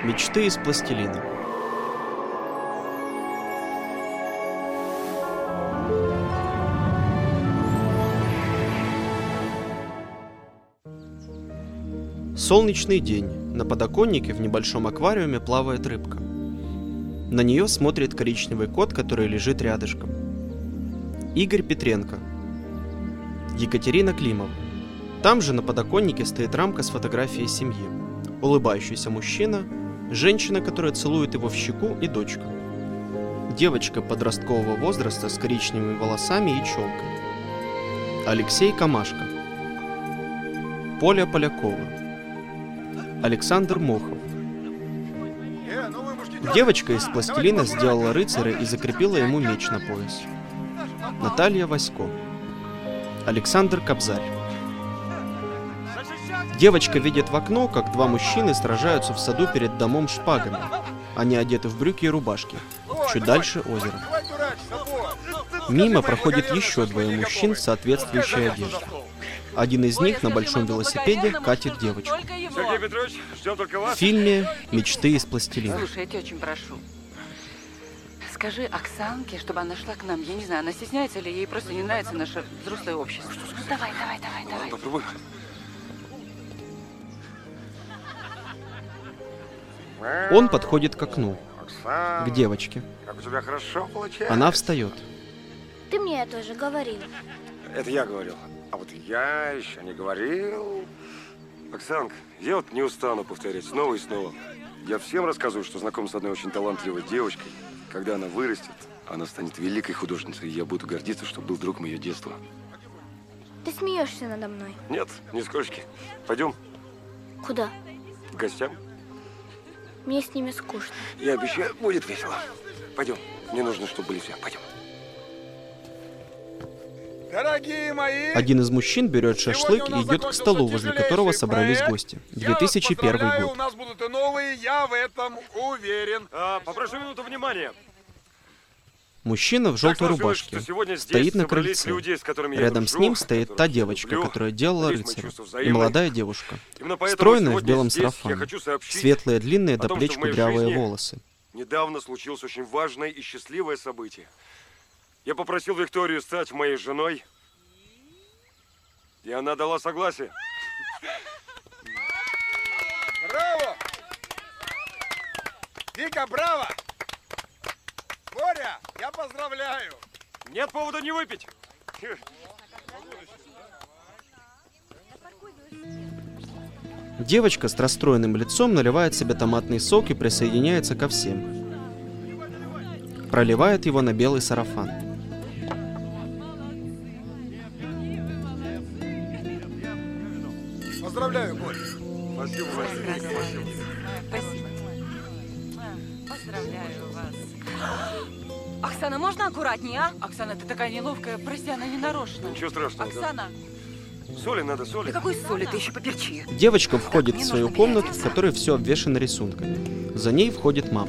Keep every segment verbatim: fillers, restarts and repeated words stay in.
Мечты из пластилина. Солнечный день. На подоконнике в небольшом аквариуме плавает рыбка. На нее смотрит коричневый кот, который лежит рядышком. Игорь Петренко. Екатерина Климова. Там же на подоконнике стоит рамка с фотографией семьи. Улыбающийся мужчина, женщина, которая целует его в щеку, и дочка. Девочка подросткового возраста с коричневыми волосами и челкой. Алексей Камашко. Поля Полякова. Александр Мохов. Девочка из пластилина сделала рыцаря и закрепила ему меч на пояс. Наталья Васько. Александр Кобзарь. Девочка видит в окно, как два мужчины сражаются в саду перед домом шпагами. Они одеты в брюки и рубашки. Чуть дальше озеро. Мимо проходит еще двое мужчин в соответствующей одежде. Один из них на большом велосипеде катит девочку. Сергей Петрович, ждем только вас. В фильме «Мечты из пластилина». Слушай, я тебя очень прошу. Скажи Оксанке, чтобы она шла к нам. Я не знаю, она стесняется или ей просто не нравится наше взрослое общество. Ну, давай, давай, давай, давай. Попробуй. Он подходит к окну, Оксана, к девочке. как у тебя хорошо получается. Она встает. Ты мне это уже говорил. Это я говорил. А вот я еще не говорил. Оксанка, я вот не устану повторять снова и снова. Я всем рассказываю, что знаком с одной очень талантливой девочкой. Когда она вырастет, она станет великой художницей, и я буду гордиться, что был другом ее детства. Ты смеешься надо мной. Нет, нисколько. Пойдем Куда? к гостям. Мне с ними скучно. Я обещаю, будет весело. Пойдем. Мне нужно, чтобы были все. Пойдем. Дорогие мои! Один из мужчин берет шашлык и идет к столу, возле которого собрались гости. две тысячи первый год. У нас будут и новые, я в этом уверен. А, попрошу минуту внимания. Мужчина в желтой рубашке стоит на крыльце. Рядом с ним стоит та девочка, которая делала рыцаря, и молодая девушка, стройная в белом сарафане, светлые длинные до плеч кудрявые волосы. Недавно случилось очень важное и счастливое событие. Я попросил Викторию стать моей женой, и она дала согласие. Браво! Вика, браво! Боря, я поздравляю! Нет повода не выпить. Девочка с расстроенным лицом наливает себе томатный сок и присоединяется ко всем. Проливает его на белый сарафан. Поздравляю, Боря. Спасибо, Василий. Спасибо. Спасибо. Поздравляю вас. Оксана, можно аккуратнее, а? Оксана, ты такая неловкая. Прости, она не нарочно. Ничего страшного. Оксана. Да. Соли надо, соли. Да какой соли? Ты еще поперчи. Девочка входит Так, в свою мне нужно комнату, менять. в которой все обвешано рисунками. За ней входит мама.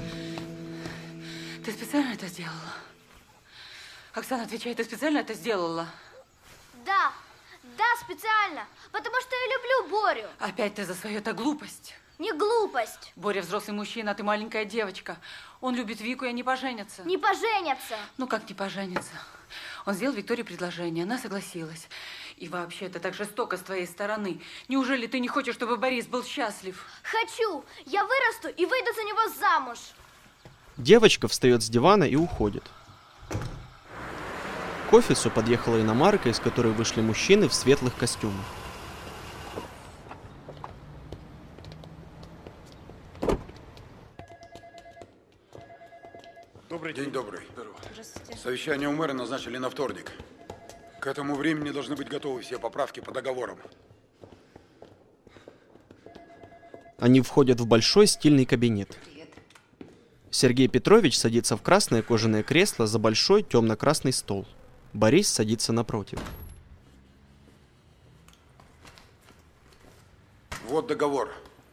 Ты специально это сделала? Оксана, отвечай, ты специально это сделала? Да, да, специально. Потому что я люблю Борю. Опять ты за свою-то глупость. Не глупость. Боря взрослый мужчина, а ты маленькая девочка. Он любит Вику, и они поженятся. Не поженятся. Ну как не поженятся? Он сделал Виктории предложение, она согласилась. И вообще, это так жестоко с твоей стороны. Неужели ты не хочешь, чтобы Борис был счастлив? Хочу. Я вырасту и выйду за него замуж. Девочка встает с дивана и уходит. К офису подъехала иномарка, из которой вышли мужчины в светлых костюмах. Добрый день, добрый. Совещание у мэра назначили на вторник. К этому времени должны быть готовы все поправки по договорам. Они входят в большой стильный кабинет. Сергей Петрович садится в красное кожаное кресло за большой темно-красный стол. Борис садится напротив. Вот договор.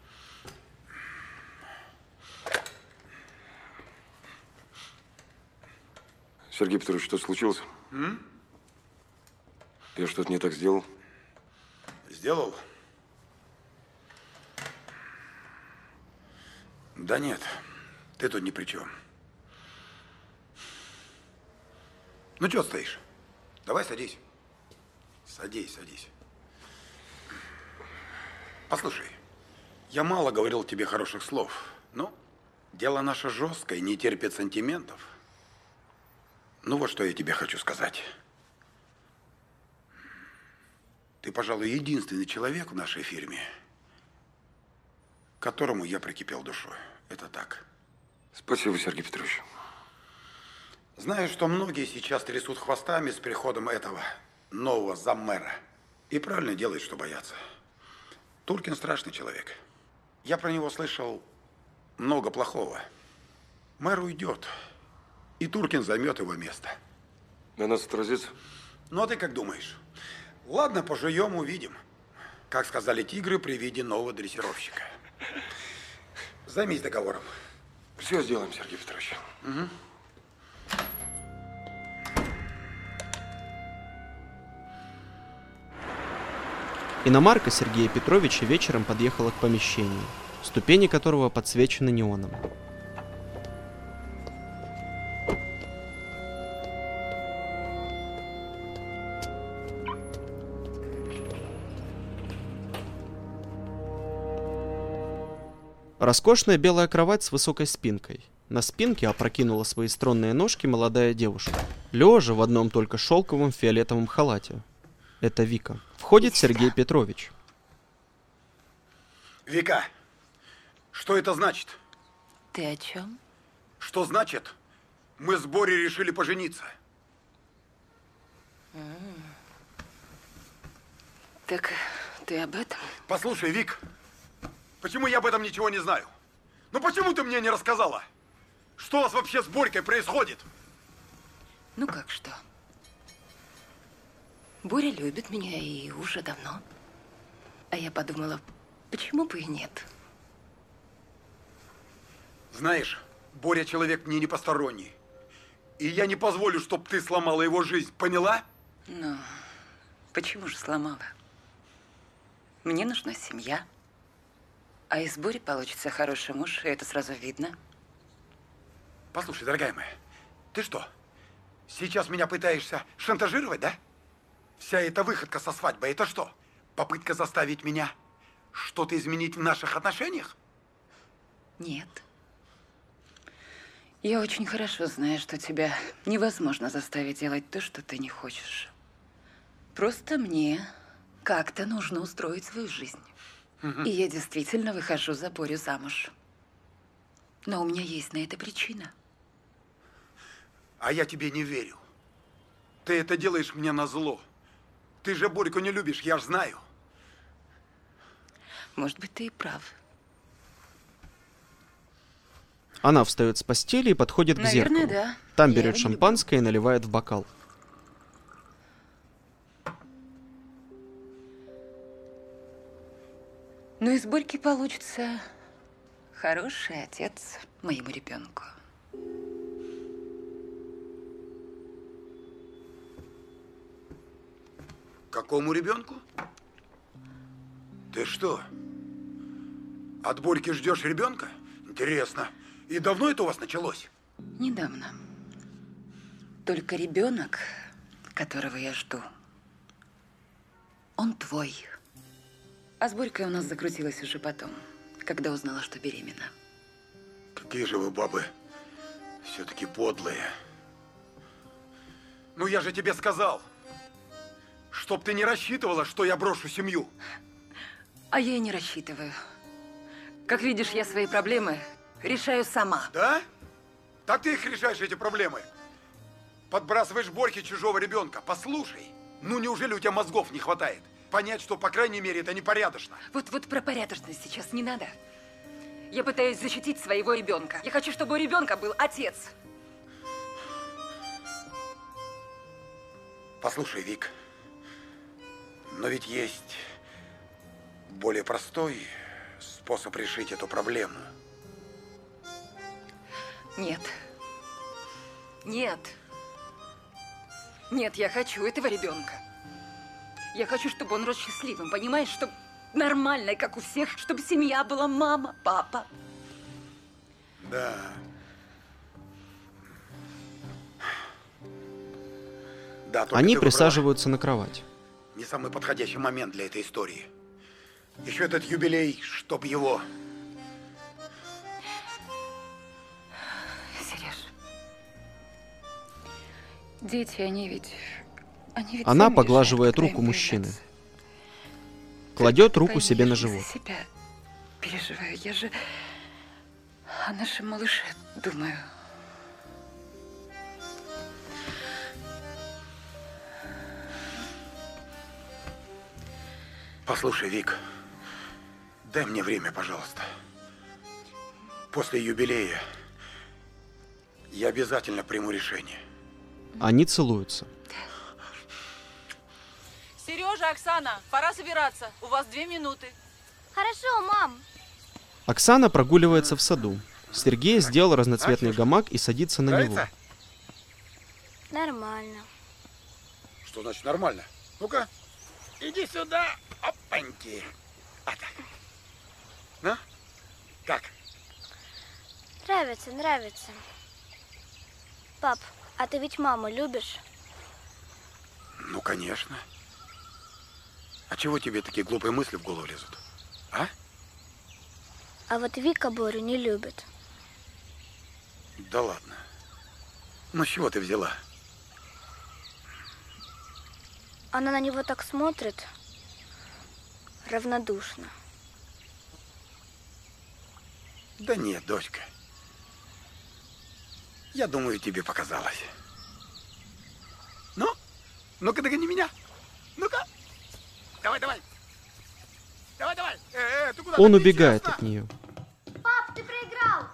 Сергей Петрович, что случилось? М? Я что-то не так сделал? Сделал? Да нет, ты тут ни при чем. Ну, что стоишь? Давай садись. Садись, садись. Послушай, я мало говорил тебе хороших слов, но дело наше жесткое, не терпит сантиментов. Ну, вот что я тебе хочу сказать. Ты, пожалуй, единственный человек в нашей фирме, к которому я прикипел душой. Это так. Спасибо, Сергей Петрович. Знаю, что многие сейчас трясут хвостами с приходом этого нового заммэра. И правильно делают, что боятся. Туркин страшный человек. Я про него слышал много плохого. Мэр уйдет, и Туркин займет его место. На нас отразится? Ну, а ты как думаешь? Ладно, пожуем, увидим. Как сказали тигры при виде нового дрессировщика. Займись договором. Все сделаем, Сергей Петрович. Угу. Иномарка Сергея Петровича вечером подъехала к помещению, ступени которого подсвечены неоном. Роскошная белая кровать с высокой спинкой. На спинке опрокинула свои стройные ножки молодая девушка, лежа в одном только шелковом фиолетовом халате. Это Вика. Входит Сергей Петрович. Вика, что это значит? Ты о чем? Что значит, мы с Борей решили пожениться? Mm. Так ты об этом? Послушай, Вик, почему я об этом ничего не знаю? Ну почему ты мне не рассказала? Что у вас вообще с Борькой происходит? Ну как что? Боря любит меня и уже давно. А я подумала, почему бы и нет? Знаешь, Боря человек мне не посторонний. И я не позволю, чтобы ты сломала его жизнь, поняла? Ну, почему же сломала? Мне нужна семья. А из Бори получится хороший муж, и это сразу видно. Послушай, дорогая моя, ты что, сейчас меня пытаешься шантажировать, да? Вся эта выходка со свадьбой, это что? Попытка заставить меня что-то изменить в наших отношениях? Нет. Я очень хорошо знаю, что тебя невозможно заставить делать то, что ты не хочешь. Просто мне как-то нужно устроить свою жизнь. Угу. И я действительно выхожу за Борю замуж. Но у меня есть на это причина. А я тебе не верю. Ты это делаешь мне назло. Ты же Борьку не любишь, я ж знаю. Может быть, ты и прав. Она встает с постели и подходит Наверное, к зеркалу. Да. Там Я берет шампанское и наливает в бокал. Ну, из Борьки получится хороший отец моему ребенку. Какому ребенку? Ты что, от Борьки ждешь ребенка? Интересно. И давно это у вас началось? Недавно. Только ребенок, которого я жду, он твой. А с Борькой у нас закрутилось уже потом, когда узнала, что беременна. Какие же вы бабы все-таки подлые. Ну, я же тебе сказал, чтоб ты не рассчитывала, что я брошу семью. А я и не рассчитываю. Как видишь, я свои проблемы решаю сама. Да? Так ты их решаешь, эти проблемы? Подбрасываешь Борьке чужого ребенка. Послушай, ну неужели у тебя мозгов не хватает? Понять, что, по крайней мере, это непорядочно. Вот, вот про порядочность сейчас не надо. Я пытаюсь защитить своего ребенка. Я хочу, чтобы у ребенка был отец. Послушай, Вик, но ведь есть более простой способ решить эту проблему. Нет. Нет. Нет, я хочу этого ребенка. Я хочу, чтобы он рос счастливым, понимаешь? Чтобы нормальной, как у всех, чтобы семья была мама, папа. Да. Да, только Они ты выбрала присаживаются на кровать. не самый подходящий момент для этой истории. Еще этот юбилей, чтоб его... Сереж, дети, они ведь... Они ведь Она сами поглаживает решают, куда руку им мужчины. появляться. Кладет Ты руку пойми, себе я на же живот. за себя переживаю. Я же о нашем малыше думаю. Послушай, Вик, дай мне время, пожалуйста. После юбилея я обязательно приму решение. Они целуются. Сережа, Оксана, пора собираться. У вас две минуты. Хорошо, мам. Оксана прогуливается в саду. Сергей сделал разноцветный гамак и садится на него. Нравится? Нормально. Что значит нормально? Ну-ка, иди сюда. Опаньки. А так. Ну, как? Нравится, нравится. Пап, а ты ведь маму любишь? Ну, конечно. А чего тебе такие глупые мысли в голову лезут? А? А вот Вика Борю не любит. Да ладно. Ну, с чего ты взяла? Она на него так смотрит. Равнодушно. Да нет, дочка. Я думаю, тебе показалось. Ну, ну-ка догони меня. Ну-ка. Давай, давай. Давай, давай. Э, э, ты куда? Он Так убегает нечестно. от нее. Пап, ты проиграл!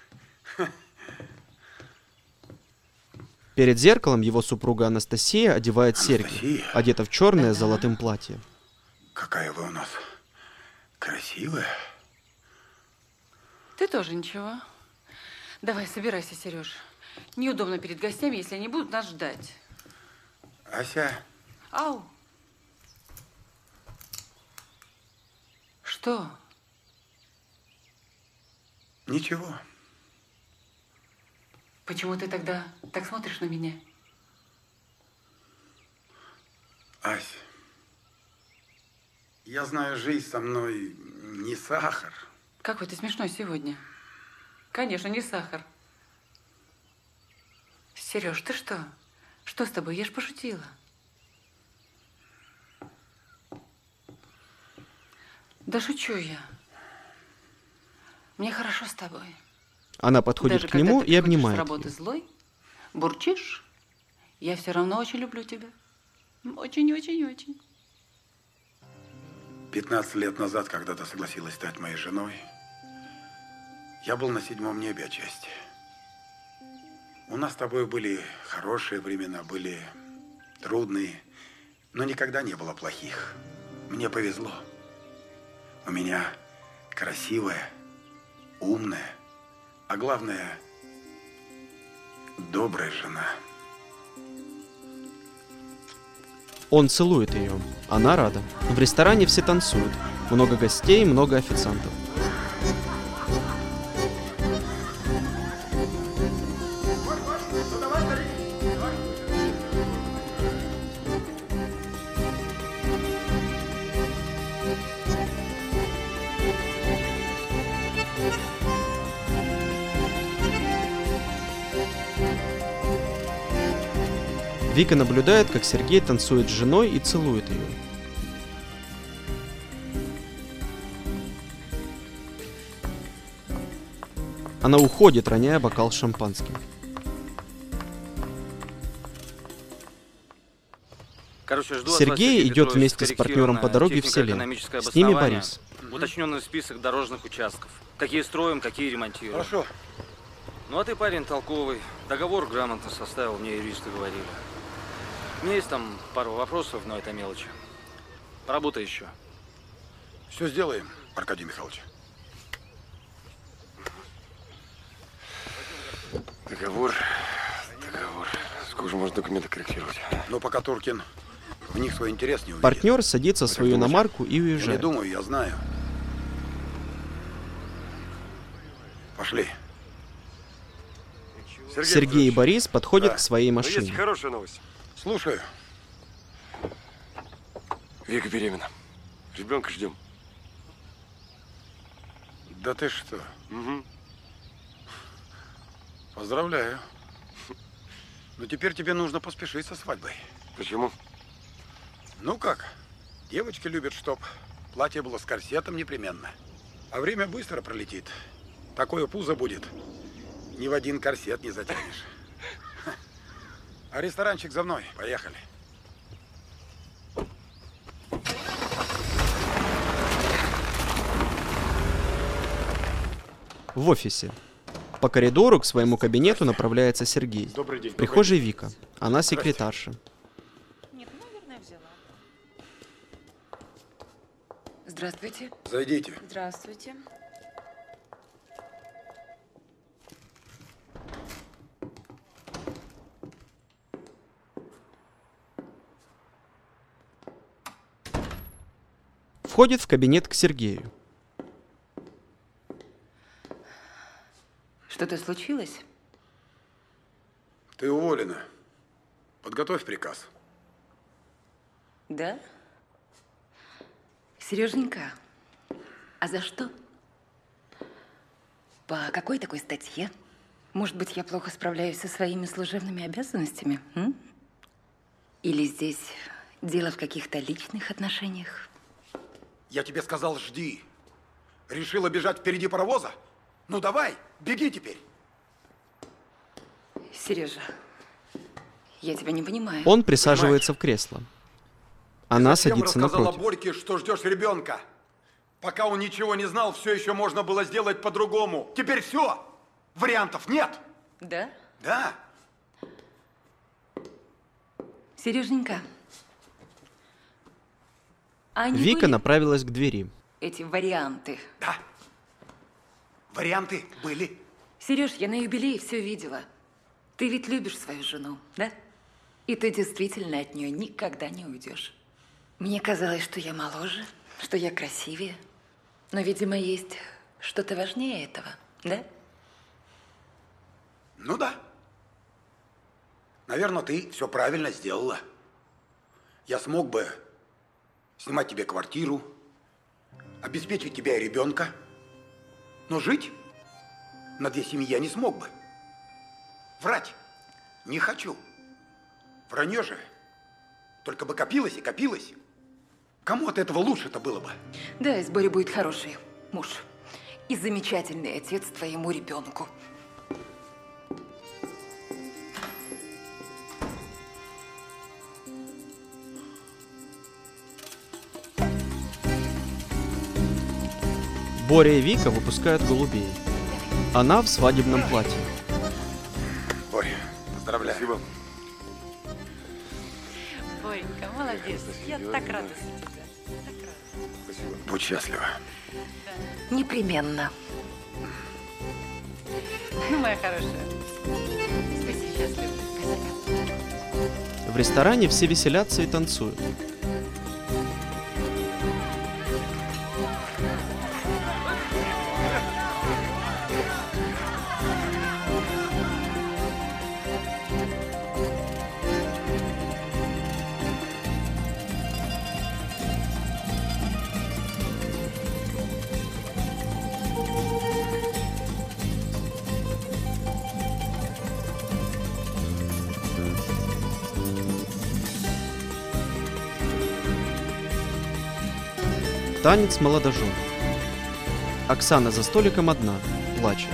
Перед зеркалом его супруга Анастасия одевает серьги, Анастасия? одета в черное с золотым платье. Какая вы у нас красивая. Ты тоже ничего. Давай, собирайся, Сереж. Неудобно перед гостями, если они будут нас ждать. Ася, Ау. Что? ничего. Почему ты тогда так смотришь на меня? Ась, я знаю, жизнь со мной не сахар. Какой ты смешной сегодня. Конечно, не сахар. Сереж, ты что? Что с тобой? Я ж пошутила. Да шучу я. Мне хорошо с тобой. Она подходит Даже к нему когда ты и приходишь обнимает с работы ее. злой, бурчишь, я все равно очень люблю тебя. Очень-очень-очень. пятнадцать лет назад, когда ты согласилась стать моей женой, я был на седьмом небе отчасти. У нас с тобой были хорошие времена, были трудные, но никогда не было плохих. Мне повезло. У меня красивая, умная, а главное, добрая жена. Он целует ее. Она рада. В ресторане все танцуют. Много гостей, много официантов. Вика наблюдает, как Сергей танцует с женой и целует ее. Она уходит, роняя бокал с шампанским. Короче, жду от вас, Сергей Сергей идет Петрович, вместе с партнером по дороге в селе. технико-экономическое С ними обоснование, Борис. уточненный список дорожных участков. Какие строим, какие ремонтируем. Хорошо. Ну а ты парень толковый. Договор грамотно составил, мне юристы говорили. У меня есть там пару вопросов, но это мелочи. Поработай еще. Все сделаем, Аркадий Михайлович. Договор, договор. Сколько же можно документы корректировать? Но пока Туркин в них свой интерес не увидит. Партнер садится в Вы свою как думаете? иномарку и Я не уезжает. думаю, я знаю. Пошли. Сергей, Сергей и Петрович. Борис подходят Да. к своей Но есть машине. хорошая новость. Слушаю. Вика беременна. Ребенка ждем. Да ты что? Угу. Поздравляю. Но теперь тебе нужно поспешить со свадьбой. Почему? Ну как? Девочки любят, чтоб платье было с корсетом непременно. А время быстро пролетит. Такое пузо будет. Ни в один корсет не затянешь. А ресторанчик за мной. Поехали. В офисе. По коридору к своему кабинету направляется Сергей. Добрый день. В прихожей Вика. Она секретарша. Здравствуйте. Зайдите. Здравствуйте. Входит в кабинет к Сергею. Что-то случилось? Ты уволена. Подготовь приказ. Да? Сереженька, а за что? По какой такой статье? Может быть, я плохо справляюсь со своими служебными обязанностями? М? Или здесь дело в каких-то личных отношениях? Я тебе сказал, жди. Решила бежать впереди паровоза? Ну давай, беги теперь. Сережа, я тебя не понимаю. Он присаживается в кресло. Она Зачем садится рассказала напротив. Борьке, что ждешь ребенка? Пока он ничего не знал, все еще можно было сделать по-другому. Теперь все. Вариантов нет. Да? Да. Сереженька, а не Вика были направилась к двери. эти варианты? Да. Варианты были. Сереж, я на юбилее все видела. Ты ведь любишь свою жену, да? И ты действительно от нее никогда не уйдешь. Мне казалось, что я моложе, что я красивее. Но, видимо, есть что-то важнее этого, да? Ну да. Наверное, ты все правильно сделала. Я смог бы снимать тебе квартиру, обеспечить тебя и ребенка, но жить на две семьи я не смог бы. Врать не хочу. Вранье же только бы копилось и копилось. Кому от этого лучше-то было бы? Да, из Бори будет хороший муж. И замечательный отец твоему ребенку. Боря и Вика выпускают голубей. Она в свадебном платье. Боря, поздравляю. Спасибо. Боренька, молодец. Я так рада за тебя. Спасибо. Будь счастлива. Непременно. Ну, моя хорошая. Спасибо, счастлива. В ресторане все веселятся и танцуют. Танец молодожен. Оксана за столиком одна, плачет.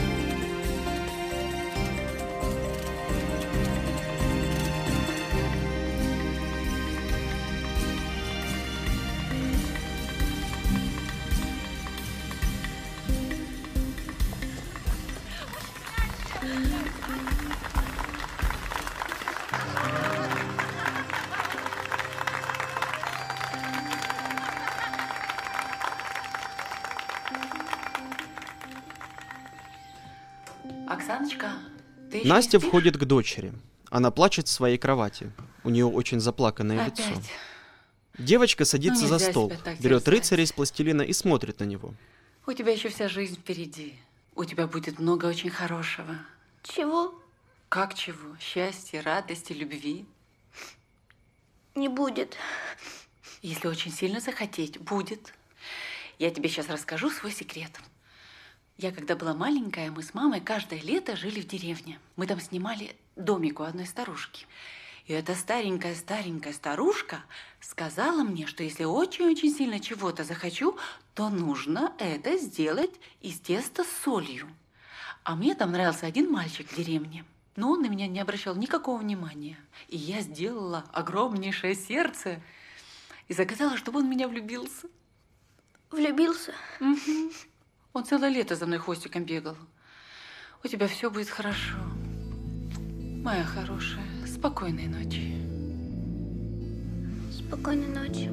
Оксаночка, ты еще Настя не спишь? входит к дочери. Она плачет в своей кровати. У нее очень заплаканное лицо. Опять. Девочка садится Ну, за нельзя стол, себя так берет терзать. рыцаря из пластилина и смотрит на него. У тебя еще вся жизнь впереди. У тебя будет много очень хорошего. Чего? Как чего? Счастья, радости, любви? Не будет. Если очень сильно захотеть, будет. Я тебе сейчас расскажу свой секрет. Я, когда была маленькая, мы с мамой каждое лето жили в деревне. Мы там снимали домик у одной старушки. И эта старенькая-старенькая старушка сказала мне, что если очень-очень сильно чего-то захочу, то нужно это сделать из теста с солью. А мне там нравился один мальчик в деревне. Но он на меня не обращал никакого внимания. И я сделала огромнейшее сердце и заказала, чтобы он в меня влюбился. Влюбился? Угу. Он целое лето за мной хвостиком бегал. У тебя все будет хорошо. Моя хорошая, спокойной ночи. Спокойной ночи.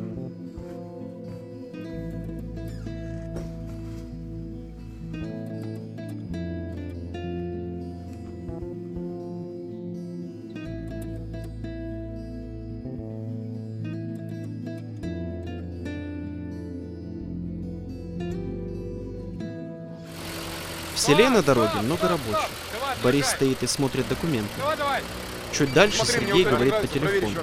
В селе на дороге много рабочих. Борис стоит и смотрит документы. Чуть дальше Сергей говорит по телефону.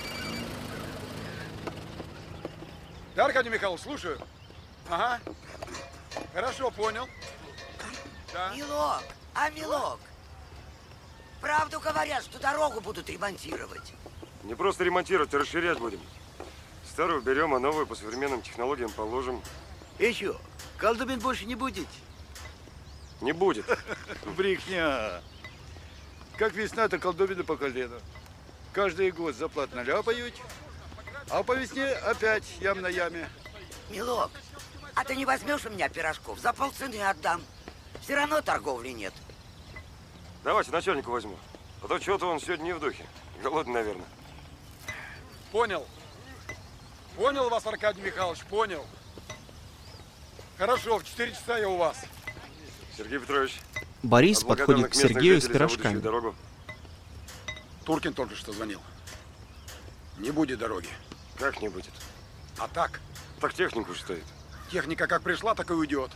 Да, Аркадий Михайлович, слушаю. Ага. Хорошо, понял. Да. Милок, а Милок, правду говорят, что дорогу будут ремонтировать. Не просто ремонтировать, а расширять будем. Старую берем, а новую по современным технологиям положим. И что, колдобин больше не будет? Не будет. Брехня. Как весна, то колдобины по колено. Каждый год заплат наляпают, а по весне опять ям на яме. Милок, а ты не возьмешь у меня пирожков? За полцены отдам. Все равно торговли нет. Давайте начальнику возьму. А то что-то он сегодня не в духе. Голодный, наверное. Понял. Понял вас, Аркадий Михайлович, понял. Хорошо, в четыре часа я у вас. Сергей Петрович. Борис подходит к Сергею с пирожками. Туркин только что звонил. Не будет дороги. Как не будет? А так? Так технику уж стоит. Техника как пришла, так и уйдет.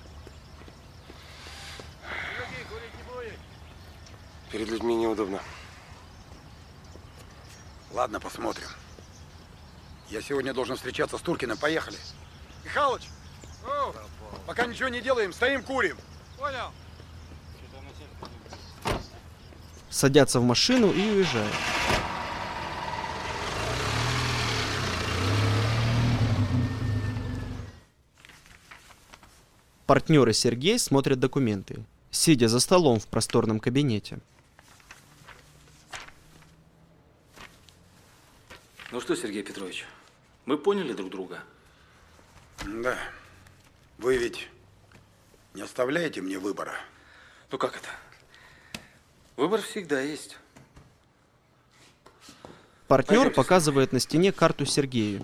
Перед людьми неудобно. Ладно, посмотрим. Я сегодня должен встречаться с Туркиным. Поехали. Михалыч, о, пока ничего не делаем, стоим, курим. Понял. Садятся в машину и уезжают. Партнер и Сергей смотрят документы, сидя за столом в просторном кабинете. Ну что, Сергей Петрович, мы поняли друг друга? Да. Вы ведь не оставляете мне выбора? Ну как это? Выбор всегда есть. Партнер Пойдемте. показывает на стене карту Сергею.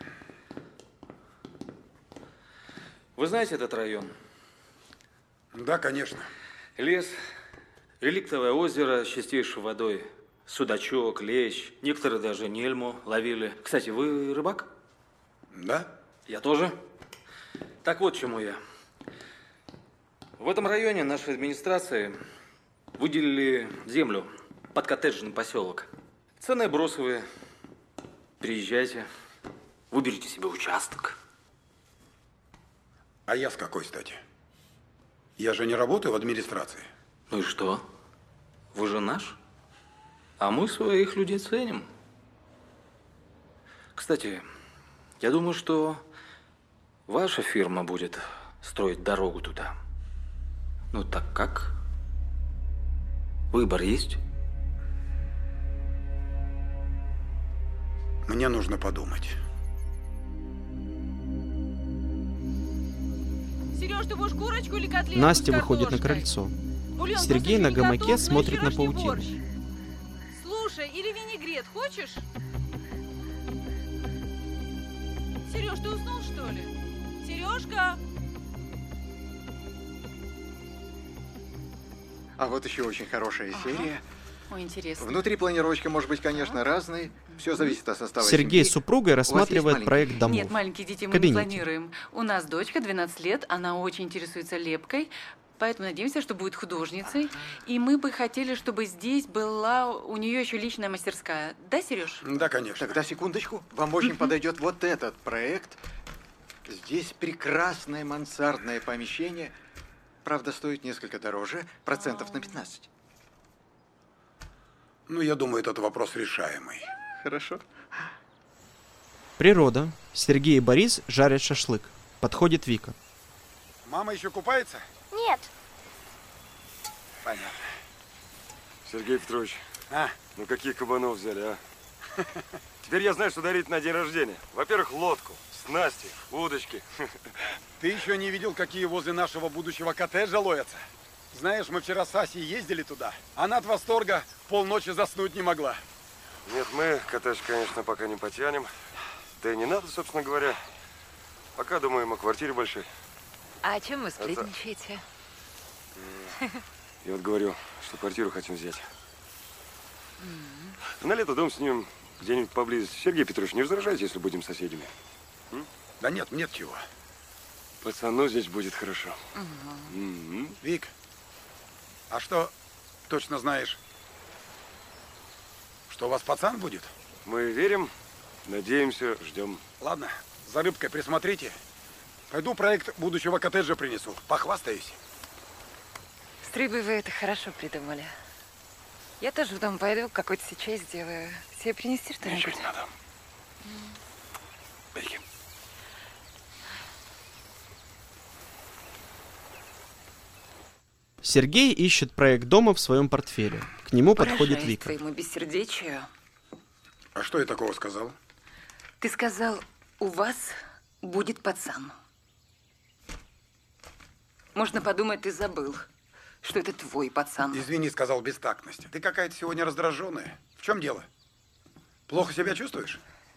Вы знаете этот район? Да, конечно. Лес, реликтовое озеро с чистейшей водой, судачок, лещ, некоторые даже нельму ловили. Кстати, вы рыбак? Да. Я тоже. Так вот, чему я. В этом районе нашей администрации выделили землю под коттеджный поселок. Цены бросовые. Приезжайте, выберите себе участок. А я с какой стати? Я же не работаю в администрации. Ну и что? Вы же наш. А мы своих людей ценим. Кстати, я думаю, что ваша фирма будет строить дорогу туда. Ну так как? Выбор есть? Мне нужно подумать. Сереж, ты будешь курочку или котлетку Настя с выходит на картошкой? крыльцо. Бульон, Сергей просто на не гамаке картофель, смотрит на Сережке паутину. борщ. Слушай, или винегрет хочешь? Сереж, ты уснул, что ли? Сережка! А вот еще очень хорошая Ага. серия. Ой, интересно. Внутри планировочка может быть, конечно, разной. Все зависит от состава Сергей семьи. с супругой У вас есть рассматривает маленькие? проект домов. Нет, маленькие детей В мы не кабинете. планируем. У нас дочка двенадцать лет, она очень интересуется лепкой. Поэтому надеемся, что будет художницей. И мы бы хотели, чтобы здесь была у нее еще личная мастерская. Да, Сереж? Да, конечно. Тогда секундочку. Вам очень подойдет вот этот проект. Здесь прекрасное мансардное помещение. Правда, стоит несколько дороже, процентов на пятнадцать. Ну, я думаю, этот вопрос решаемый. Хорошо. Природа. Сергей и Борис жарят шашлык. Подходит Вика. Мама еще купается? Нет. Понятно. Сергей Петрович, А? ну каких кабанов взяли, а? Теперь я знаю, что дарить на день рождения. Во-первых, лодку, снасти, удочки. Ты еще не видел, какие возле нашего будущего коттеджа ловятся? Знаешь, мы вчера с Асей ездили туда. Она от восторга полночи заснуть не могла. Нет, мы коттедж, конечно, пока не потянем. Да и не надо, собственно говоря. Пока думаем о квартире большой. А о чем вы сплетничаете? Я вот говорю, что квартиру хотим взять. На лето дом снимем где-нибудь поблизости. Сергей Петрович, не возражайте, если будем соседями? М? Да нет, нет чего. Пацану здесь будет хорошо. Угу. М-м. Вик, а что точно знаешь, что у вас пацан будет? Мы верим, надеемся, ждем. Ладно, за рыбкой присмотрите. Пойду проект будущего коттеджа принесу. Похвастаюсь. С рыбой вы это хорошо придумали. Я тоже в дом пойду, какой-то сечей сделаю. Тебе принести что-нибудь? Ничего не надо. Беги. Сергей ищет проект дома в своем портфеле. К нему подходит Поражаюсь Вика. твоему бессердечию. А что я такого сказал? Ты сказал, у вас будет пацан. Можно подумать, ты забыл, что это твой пацан. Извини, сказал без тактности. Ты какая-то сегодня раздраженная. В чем дело? Плохо себя чувствуешь?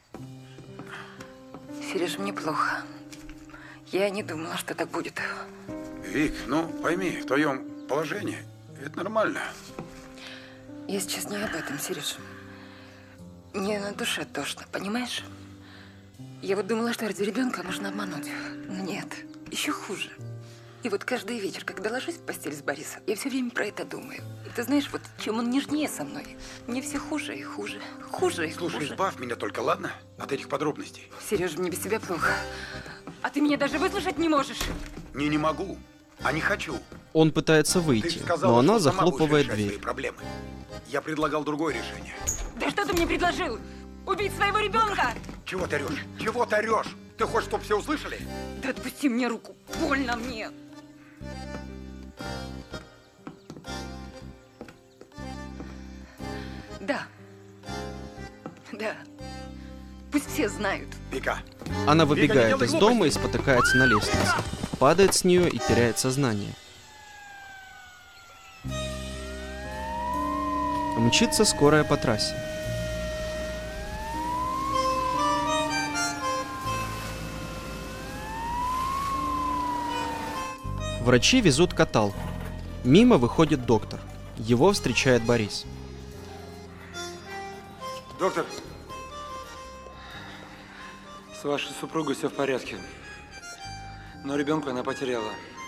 Сереж, мне плохо. Я не думала, что так будет. Вик, ну пойми, в твоем положении это нормально. Я сейчас не об этом, Сереж. Мне на душе тошно, понимаешь? Я вот думала, что ради ребенка можно обмануть. Но нет, еще хуже. И вот каждый вечер, когда ложусь в постель с Борисом, я все время про это думаю. И ты знаешь, вот чем он нежнее со мной, мне все хуже и хуже, хуже и Слушай, хуже. избавь меня только, ладно? От этих подробностей. Сереж, мне без тебя плохо. А ты меня даже выслушать не можешь. Не, не могу. А не хочу. Он пытается Ты выйти, же сказала, но она что сама будешь захлопывает решать дверь. свои проблемы. Я предлагал другое решение. Да что ты мне предложил? Убить своего ребенка? Чего ты орешь? Чего ты орешь? Ты хочешь, чтобы все услышали? Да отпусти мне руку. Больно мне. Да. Да. Пусть все знают. Вика. Она Вика, не выбегает делай из глупостей. дома и спотыкается на лестнице. Падает с нее и теряет сознание. Мчится скорая по трассе. Врачи везут каталку. Мимо выходит доктор. Его встречает Борис. Доктор, С вашей супругой все в порядке. Но ребенка она потеряла.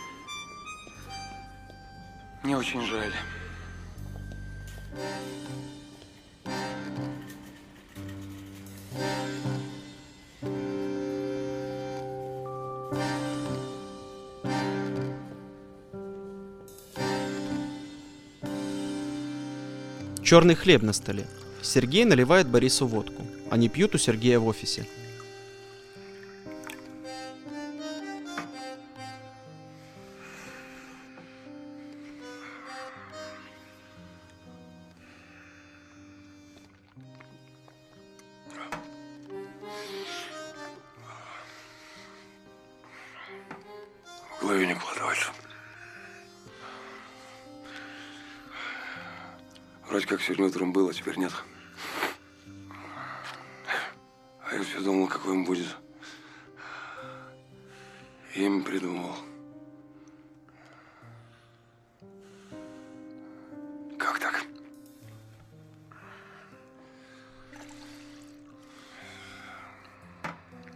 Мне очень жаль. Черный хлеб на столе. Сергей наливает Борису водку. Они пьют у Сергея в офисе. в голове не укладывается. Вроде как сегодня утром было, теперь нет. А я все думал, какой он будет. Имя придумал. Как так?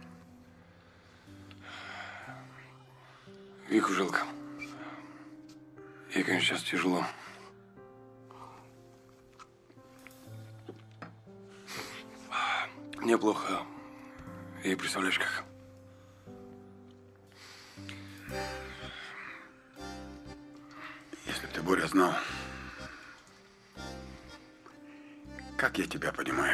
Вику жалко. Мне, конечно, сейчас тяжело. Мне плохо. И представляешь, как? Если бы ты, Боря, знал, как я тебя понимаю.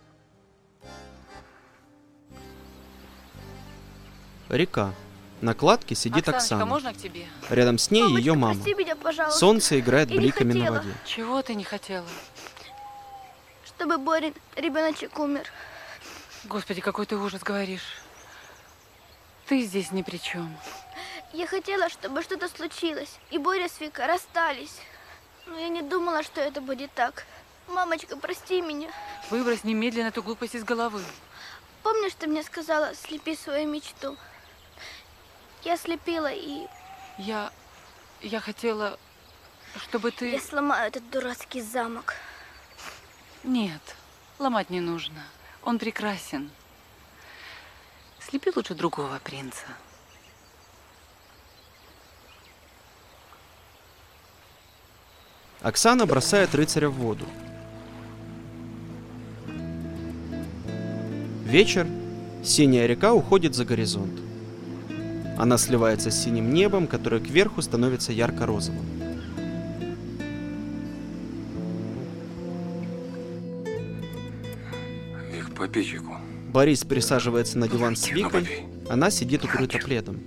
Река. На кладке сидит Оксаночка, Оксана. можно к тебе? Рядом с ней Мамочка, ее мама. прости меня, пожалуйста. Солнце играет Я не бликами на хотела. воде. Чего ты не хотела? Чтобы Борин ребеночек умер. Господи, какой ты ужас говоришь. Ты здесь ни при чем. Я хотела, чтобы что-то случилось, и Боря с Викой расстались. Но я не думала, что это будет так. Мамочка, прости меня. Выбрось немедленно эту глупость из головы. Помнишь, ты мне сказала, слепи свою мечту? Я слепила и... Я... Я хотела, чтобы ты... Я сломаю этот дурацкий замок. Нет, ломать не нужно. Он прекрасен. Слепи лучше другого принца. Оксана бросает рыцаря в воду. Вечер. Синяя река уходит за горизонт. Она сливается с синим небом, которое кверху становится ярко-розовым. Вик, попей чайку. Борис присаживается на диван с Викой. Она сидит укрыта пледом.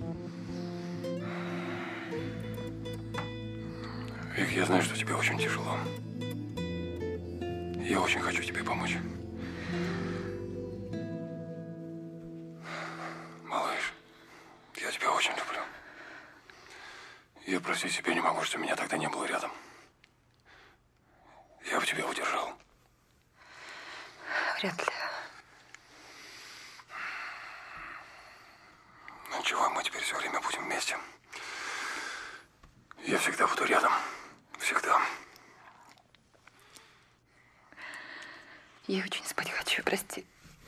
Вик, я знаю, что тебе очень тяжело. Я очень хочу тебе помочь. Малыш, я тебя очень люблю. Я простить себе не могу, что меня тогда не было рядом. Я бы тебя удержал. Вряд ли. Ну ничего, мы теперь все время будем вместе. Я всегда буду рядом. Всегда. Я очень спать хочу, прости.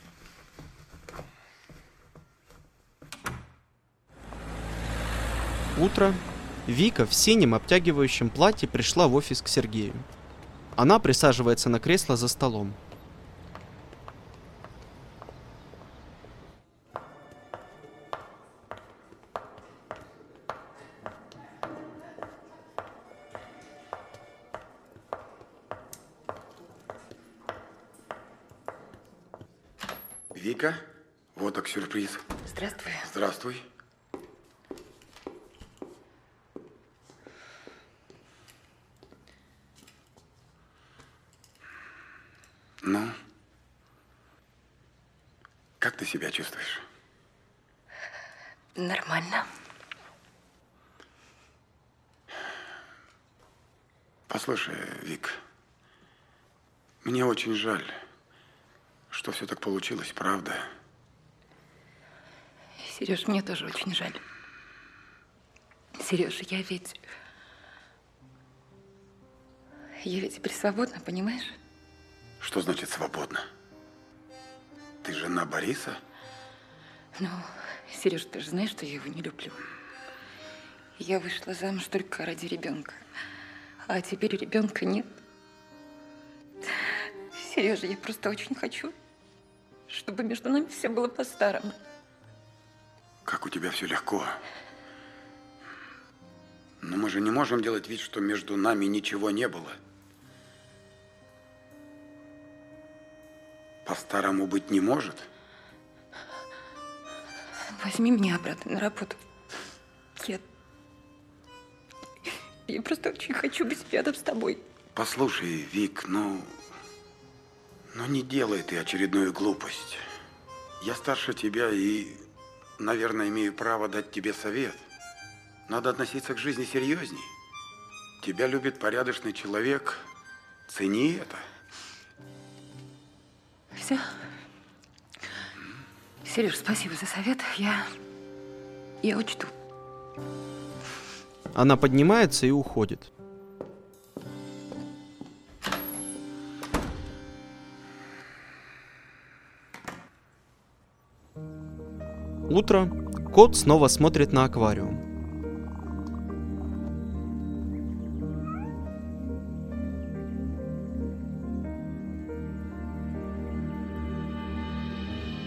Утро. Вика в синем обтягивающем платье пришла в офис к Сергею. Она присаживается на кресло за столом. Вика, вот так сюрприз. Здравствуй. Здравствуй. Ну, как ты себя чувствуешь? Нормально. Послушай, Вик, мне очень жаль, что все так получилось, правда? Сереж, мне тоже очень жаль. Сереж, я ведь... Я ведь теперь свободна, понимаешь? Что значит свободно? Ты жена Бориса? Ну, Сереж, ты же знаешь, что я его не люблю. Я вышла замуж только ради ребенка. А теперь ребенка нет. Сережа, я просто очень хочу, чтобы между нами все было по-старому. Как у тебя все легко. Но мы же не можем делать вид, что между нами ничего не было. По-старому быть не может. Возьми меня обратно на работу. Я... Я просто очень хочу быть рядом с тобой. Послушай, Вик, ну... Ну не делай ты очередную глупость. Я старше тебя и, наверное, имею право дать тебе совет. Надо относиться к жизни серьезней. Тебя любит порядочный человек. Цени это. Все. Сереж, спасибо за совет. Я... Я учту. Она поднимается и уходит. Утро. Кот снова смотрит на аквариум.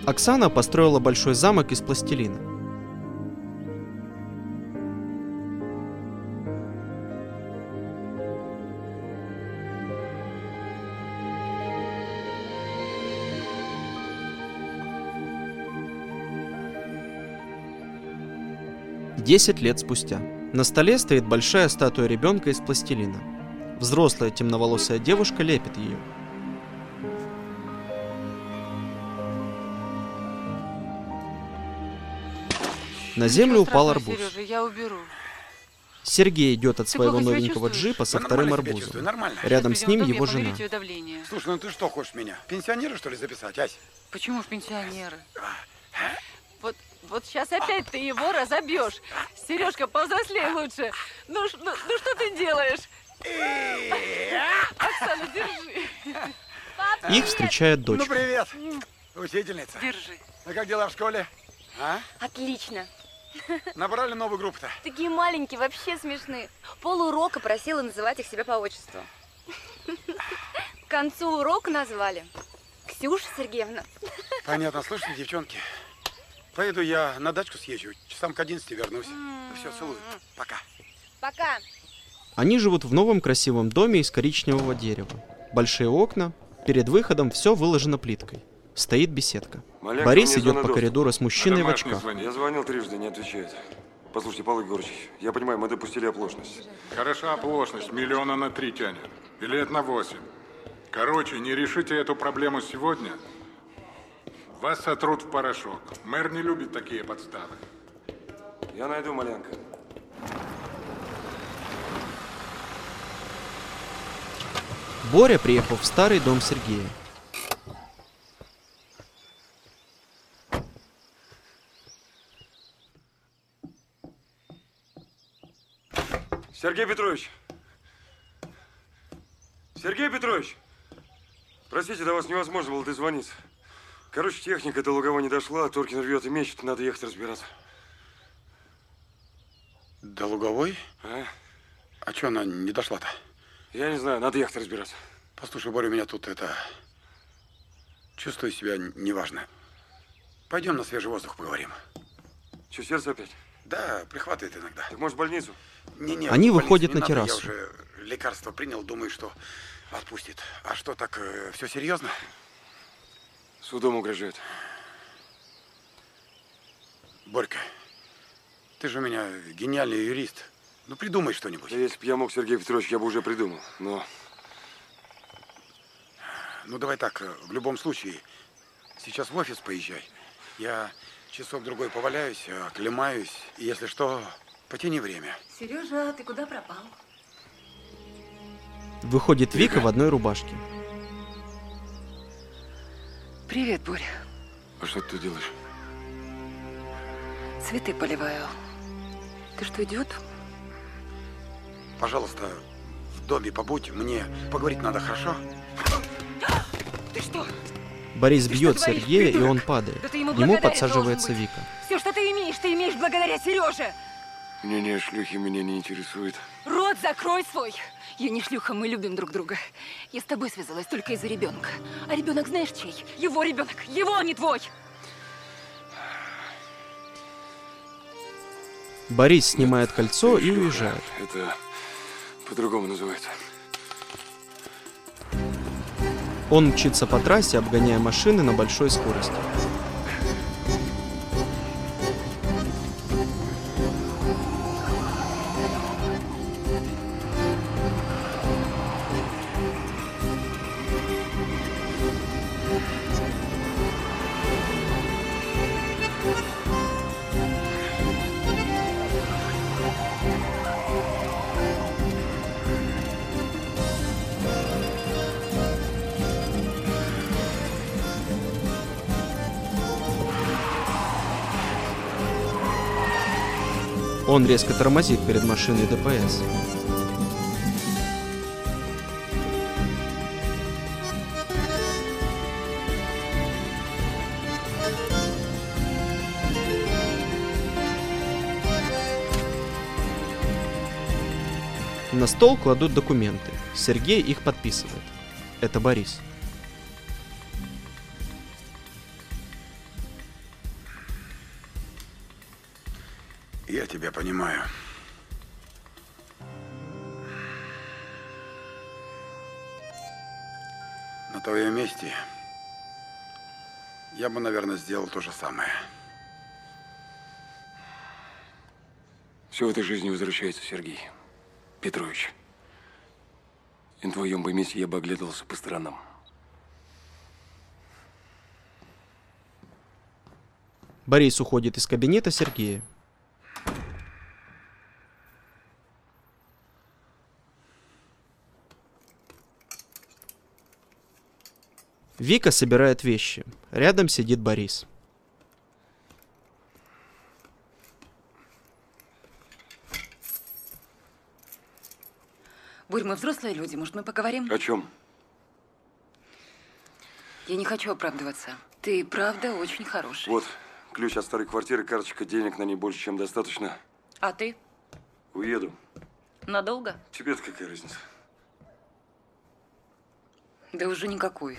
Оксана построила большой замок из пластилина. Десять лет спустя. На столе стоит большая статуя ребенка из пластилина. Взрослая темноволосая девушка лепит ее. На землю упал арбуз. Сережа, я уберу. Сергей идет от Ты своего плохо себя новенького чувствуешь? джипа со Да вторым нормально себя арбузом. чувствую, нормально. Рядом Сейчас с ним придем в дом, его я померю жена. тебе давление. Слушай, ну ты что хочешь меня? Пенсионера, что ли, записать, Ась? Почему в пенсионеры? Вот, вот сейчас опять ты его разобьешь. Сережка, повзрослей лучше. Ну, ш- ну, ну что ты делаешь? Оксана, держи. Их встречает Ну, дочка. привет, учительница. Держи. Ну, как дела в школе? А? Отлично. Набрали новую группу-то? Такие маленькие, вообще смешные. Полурока просила называть их себя по отчеству. К концу урока назвали. Ксюша Сергеевна. Понятно. Слушайте, девчонки, поеду я на дачку съезжу. Часам к одиннадцати вернусь. Ну все, целую. Пока. Пока. Они живут в новом красивом доме из коричневого дерева. Большие окна, перед выходом все выложено плиткой. Стоит беседка. Маленко, Борис мне идет зона по доступа. коридору с мужчиной в очках. Я звонил трижды, не отвечает. Послушайте, Павел Егорович, я понимаю, мы допустили оплошность. Хороша оплошность, миллиона на три тянет. Или это на восемь. Короче, не решите эту проблему сегодня, вас сотрут в порошок. Мэр не любит такие подставы. Я найду Маленко. Боря приехал в старый дом Сергея. Сергей Петрович! Сергей Петрович! Простите, до вас невозможно было дозвониться. Короче, техника до Луговой не дошла, Туркин рвет и мечет, надо ехать разбираться. До Луговой? А? А что она не дошла-то? Я не знаю, надо ехать разбираться. Послушай, Боря, у меня тут это... Чувствую себя неважно. Пойдем на свежий воздух поговорим. Че, сердце опять? Да, прихватывает иногда. Так может в больницу? Не-не, Они в больницу выходят не на надо, террасу. Я уже лекарство принял, думаю, что отпустит. А что, так э, все серьезно? Судом угрожает. Борька, ты же у меня гениальный юрист. Ну, придумай что-нибудь. Да если бы я мог, Сергей Петрович, я бы уже придумал. Но... Ну, давай так, в любом случае, сейчас в офис поезжай. Я часок-другой поваляюсь, оклемаюсь. И если что, потяни время. Сережа, ты куда пропал? Выходит Вика в одной рубашке. Привет, Боря. А что ты делаешь? Цветы поливаю. Ты что, идиот? Пожалуйста, в доме побудь, мне поговорить надо, хорошо? Ты что? Борис Ты бьет что творишь, Сергея, и придурок? он падает. Да ты ему Ему благодарен подсаживается должен быть. Вика. Все, что ты имеешь, ты имеешь благодаря Сереже. Не, не, шлюхи меня не интересуют. Рот закрой свой. Я не шлюха, мы любим друг друга. Я с тобой связалась только из-за ребенка. А ребенок знаешь чей? Его ребенок. Его, а не твой. Борис снимает кольцо и уезжает. Это по-другому называется. Он мчится по трассе, обгоняя машины на большой скорости. Он резко тормозит перед машиной ДПС. На стол кладут документы. Сергей их подписывает. Это Борис. Я тебя понимаю. На твоем месте я бы, наверное, сделал то же самое. Все в этой жизни возвращается, Сергей Петрович. И на твоем бы месте я бы оглядывался по сторонам. Борис уходит из кабинета Сергея. Вика собирает вещи. Рядом сидит Борис. Борь, мы взрослые люди, может, мы поговорим? О чем? Я не хочу оправдываться. Ты правда очень хороший. Вот, ключ от старой квартиры, карточка, денег на ней больше, чем достаточно. А ты? Уеду. Надолго? Тебе-то какая разница? Да уже никакой.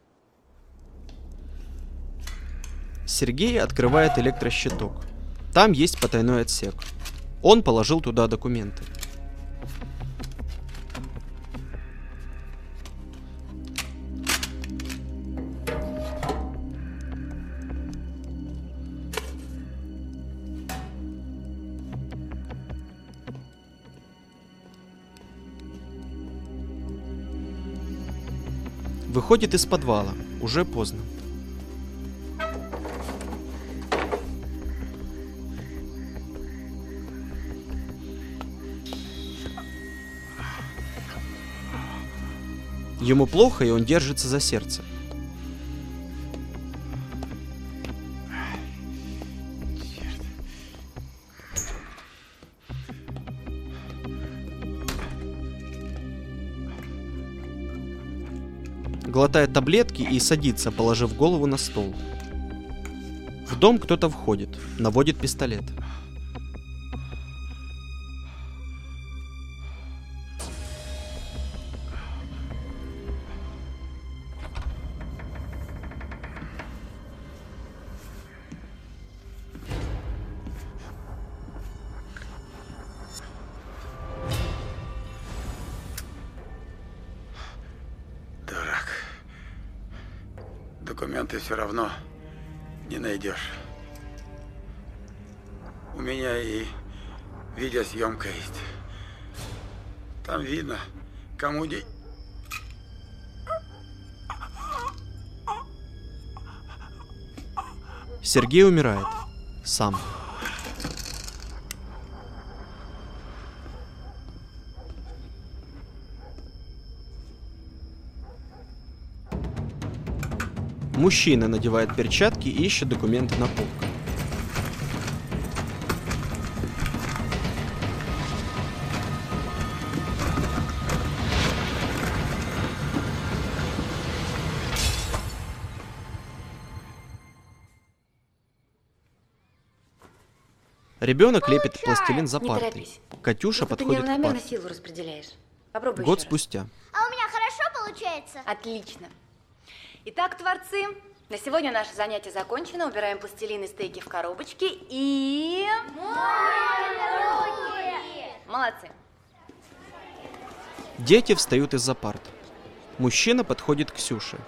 Сергей открывает электрощиток. Там есть потайной отсек. Он положил туда документы. Выходит из подвала. Уже поздно. Ему плохо, и он держится за сердце. Глотает таблетки и садится, положив голову на стол. В дом кто-то входит, наводит пистолет. Документы все равно не найдешь. У меня и видеосъемка есть. Там видно, кому де... Сергей умирает. Сам. Мужчина надевает перчатки и ищет документы на полках. Ребенок лепит пластилин за Не партой. торопись. Катюша Просто подходит ты к неравномерно парте. силу распределяешь. Попробуй Год еще раз. спустя. А у меня хорошо получается? Отлично. Итак, творцы, на сегодня наше занятие закончено. Убираем пластилин и стейки в коробочки и... Молодцы. Дети встают из-за парт. Мужчина подходит к Ксюше.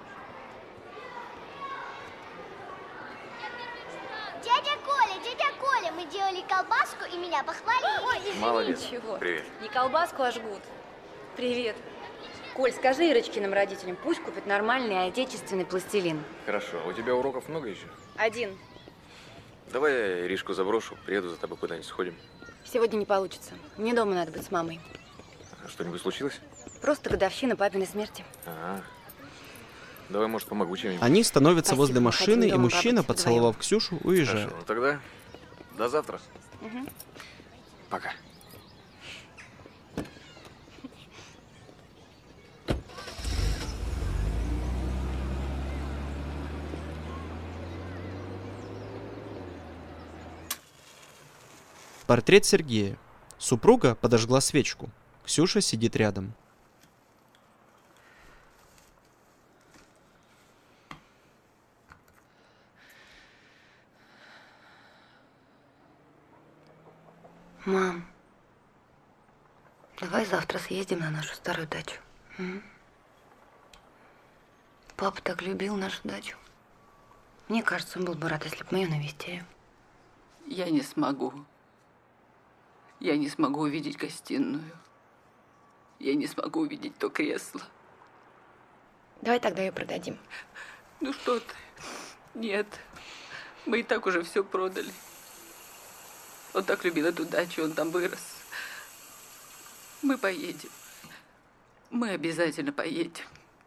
Дядя Коля, дядя Коля, мы делали колбаску и меня похвалили. Ой, извини, Молодец. ничего. Привет. Не колбаску, а жгут. Привет. Коль, скажи Ирочкиным родителям, пусть купят нормальный отечественный пластилин. Хорошо. У тебя уроков много еще? Один. Давай я Иришку заброшу, приеду за тобой куда-нибудь сходим. Сегодня не получится. Мне дома надо быть с мамой. Что-нибудь случилось? Просто годовщина папиной смерти. А, давай, может, помогу чем-нибудь. Они становятся Спасибо, возле мы машины, хотим и дома мужчина, побыть поцеловав Ксюшу, уезжает. Хорошо, ну тогда до завтра. Угу. Пока. Портрет Сергея. Супруга подожгла свечку. Ксюша сидит рядом. Давай завтра съездим на нашу старую дачу. М? Папа так любил нашу дачу. Мне кажется, он был бы рад, если бы мы ее навестили. Я не смогу. Я не смогу увидеть гостиную. Я не смогу увидеть то кресло. Давай тогда ее продадим. Ну что ты? Нет. Мы и так уже все продали. Он так любил эту дачу, он там вырос. Мы поедем. Мы обязательно поедем.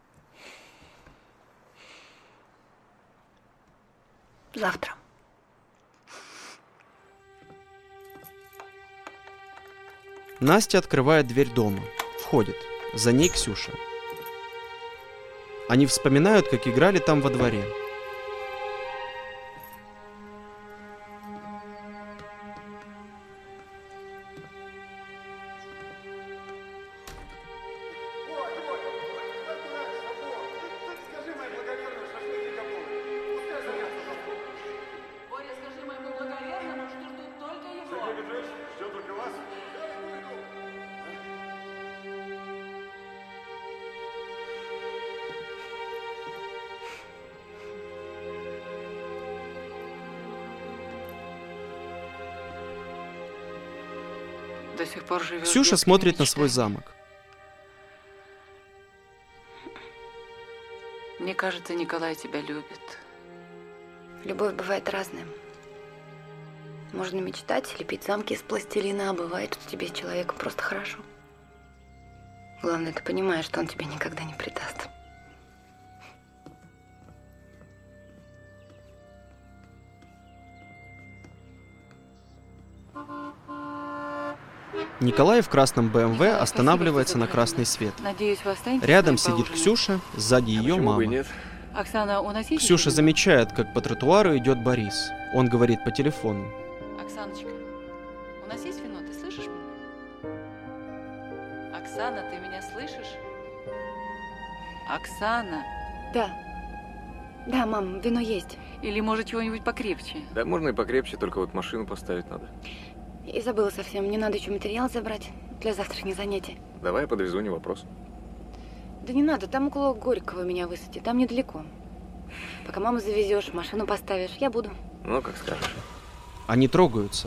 Завтра. Настя открывает дверь дома. Входит. За ней Ксюша. Они вспоминают, как играли там во дворе. До сих пор живет. Ксюша смотрит на свой замок. Мне кажется, Николай тебя любит. Любовь бывает разная. Можно мечтать, лепить замки из пластилина, а бывает, что тебе с человеком просто хорошо. Главное, ты понимаешь, что он тебе никогда не предаст. Николай в красном бэ эм вэ останавливается на красный свет. Надеюсь, вы останетесь. Рядом сидит Ксюша, сзади ее мама. нет? Оксана, у нас есть... Ксюша замечает, как по тротуару идет Борис. Он говорит по телефону. Оксаночка, у нас есть вино? Ты слышишь меня? Оксана, ты меня слышишь? Оксана. Да. Да, мам, вино есть. Или, может, чего-нибудь покрепче? Да можно и покрепче, только вот машину поставить надо. И забыла совсем. Мне надо еще материал забрать для завтрашних занятий. Давай я подвезу, не вопрос. Да не надо, там около Горького меня высадить, там недалеко. Пока маму завезешь, машину поставишь, я буду. Ну, как скажешь. Они трогаются.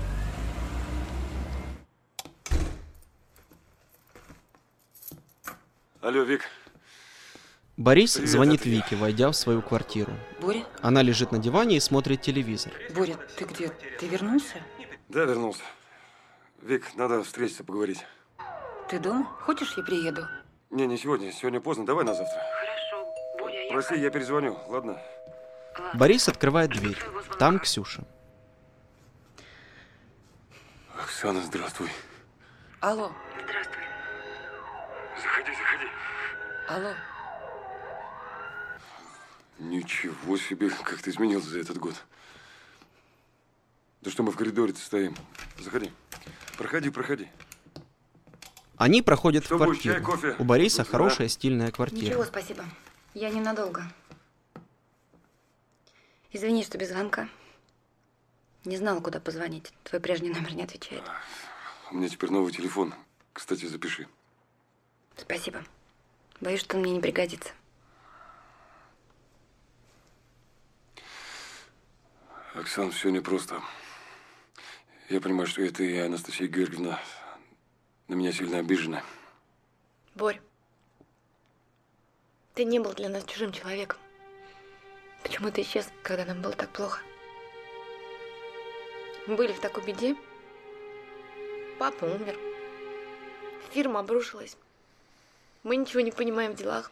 Алло, Вик. Борис Привет, звонит это я. Вике, войдя в свою квартиру. Боря? Она лежит на диване и смотрит телевизор. Боря, ты где? Ты вернулся? Да, вернулся. Вик, надо встретиться, поговорить. Ты дома? Хочешь, я приеду? Не, не сегодня. Сегодня поздно. Давай на завтра. Хорошо, Боря, я... Прости, я перезвоню. Ладно? Борис открывает дверь. Там Ксюша. Оксана, здравствуй. Алло. Здравствуй. Заходи, заходи. Алло. Ничего себе, как ты изменился за этот год. Да что мы в коридоре-то стоим? Заходи. Проходи, проходи. Они проходят Что в будешь, квартиру. чай, кофе? У Бориса Да. хорошая стильная квартира. Ничего, спасибо. Я ненадолго. Извини, что без звонка. Не знала, куда позвонить. Твой прежний номер не отвечает. У меня теперь новый телефон. Кстати, запиши. Спасибо. Боюсь, что он мне не пригодится. Оксан, все непросто. Я понимаю, что это и Анастасия Георгиевна на меня сильно обижена. Борь, ты не был для нас чужим человеком. Почему ты исчез, когда нам было так плохо? Мы были в такой беде. Папа умер. Фирма обрушилась. Мы ничего не понимаем в делах.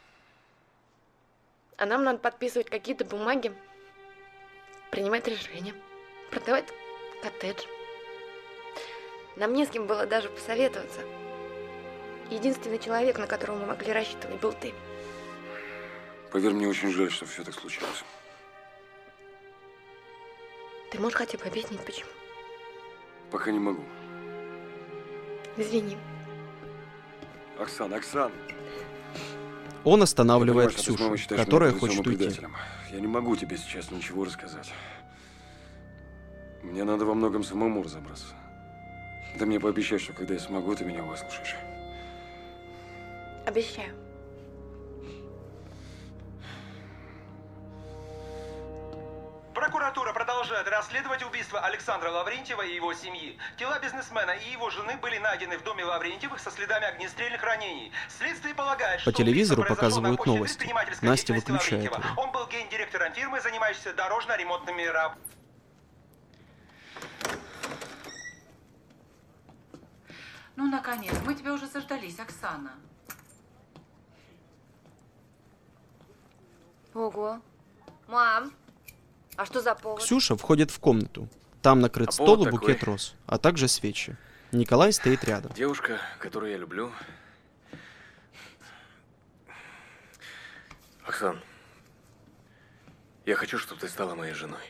А нам надо подписывать какие-то бумаги, принимать решения, продавать коттедж. Нам не с кем было даже посоветоваться. Единственный человек, на которого мы могли рассчитывать, был ты. Поверь, мне очень жаль, что все так случилось. Ты можешь хотя бы объяснить, почему? Пока не могу. Извини. Оксан, Оксан. Он останавливает Я понимаю, что ты с мамой Ксюшу, считаешь которая меня хочет уйти. предателем. Я не могу тебе сейчас ничего рассказать. Мне надо во многом самому разобраться. Да мне пообещай, что когда я смогу, ты меня выслушаешь. Обещаю. Прокуратура продолжает расследовать убийство Александра Лаврентьева и его семьи. Тела бизнесмена и его жены были найдены в доме Лаврентьевых со следами огнестрельных ранений. Следствие полагает, что По телевизору убийство произошло на показывают почве новости. предпринимательской Настя деятельности выключает Лаврентьева. его. Он был гендиректором фирмы, занимающейся дорожно-ремонтными работами. Ну, наконец, мы тебя уже заждались, Оксана. Ого. Мам, а что за повод? Ксюша входит в комнату. Там накрыт А стол и повод букет такой. роз, а также свечи. Николай стоит рядом. Девушка, которую я люблю. Оксан, я хочу, чтобы ты стала моей женой.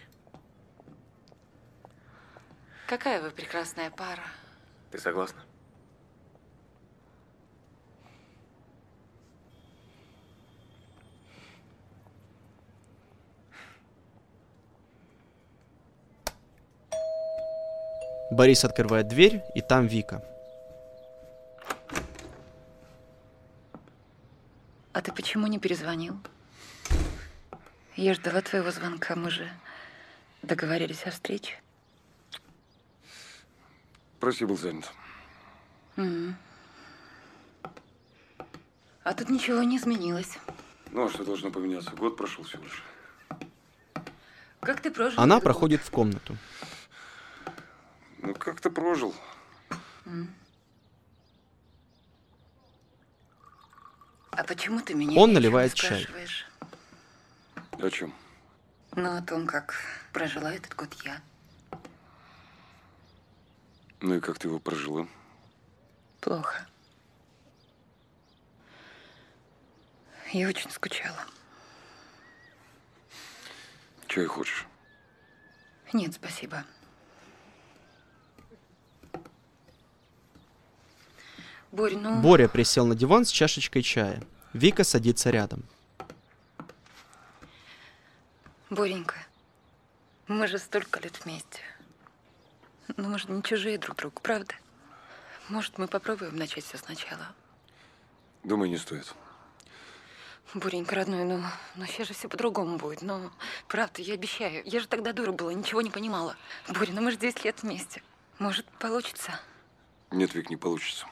Какая вы прекрасная пара. Ты согласна? Борис открывает дверь, и там Вика. А ты почему не перезвонил? Я ждала твоего звонка, мы же договорились о встрече. Прости, был занят. М. А тут ничего не изменилось. Ну, а что должно поменяться? Год прошел всего лишь. Как ты прожил? Она этот проходит в комнату. Ну, как ты прожил? год? М. А почему ты меня Он ни о чем наливает не чай. спрашиваешь? О чем? Ну, о том, как прожила этот год я. Ну и как ты его прожила? Плохо. Я очень скучала. Чай хочешь? Нет, спасибо. Борь, ну... Боря присел на диван с чашечкой чая. Вика садится рядом. Боренька, мы же столько лет вместе. Ну, мы же не чужие друг другу, правда? Может, мы попробуем начать все сначала? Думаю, не стоит. Боренька, родной, ну, ну сейчас же все по-другому будет. Ну, правда, я обещаю. Я же тогда дура была, ничего не понимала. Боря, ну мы же десять лет вместе. Может, получится? Нет, Вик, не получится.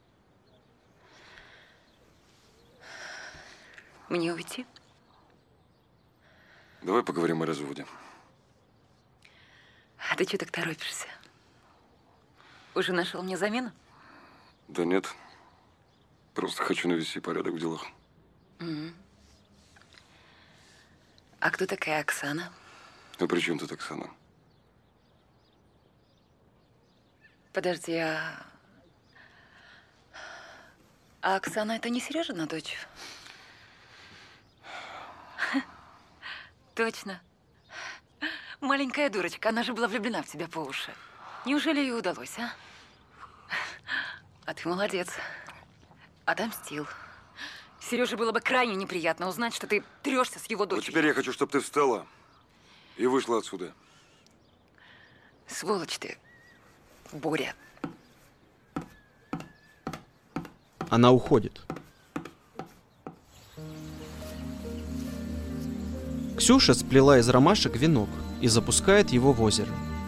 Мне уйти? Давай поговорим о разводе. А ты что так торопишься? Уже нашел мне замену? Да нет. Просто хочу навести порядок в делах. М. А кто такая Оксана? А при чем тут Оксана? Подожди, а... А Оксана это не Сережина дочь? Точно. Маленькая дурочка, она же была влюблена в тебя по уши. Неужели ей удалось, а? А ты молодец. Отомстил. Сереже было бы крайне неприятно узнать, что ты трешься с его Вот дочерью. теперь я хочу, чтобы ты встала и вышла отсюда. Сволочь ты, Боря. Она уходит. Ксюша сплела из ромашек венок и запускает его в озеро.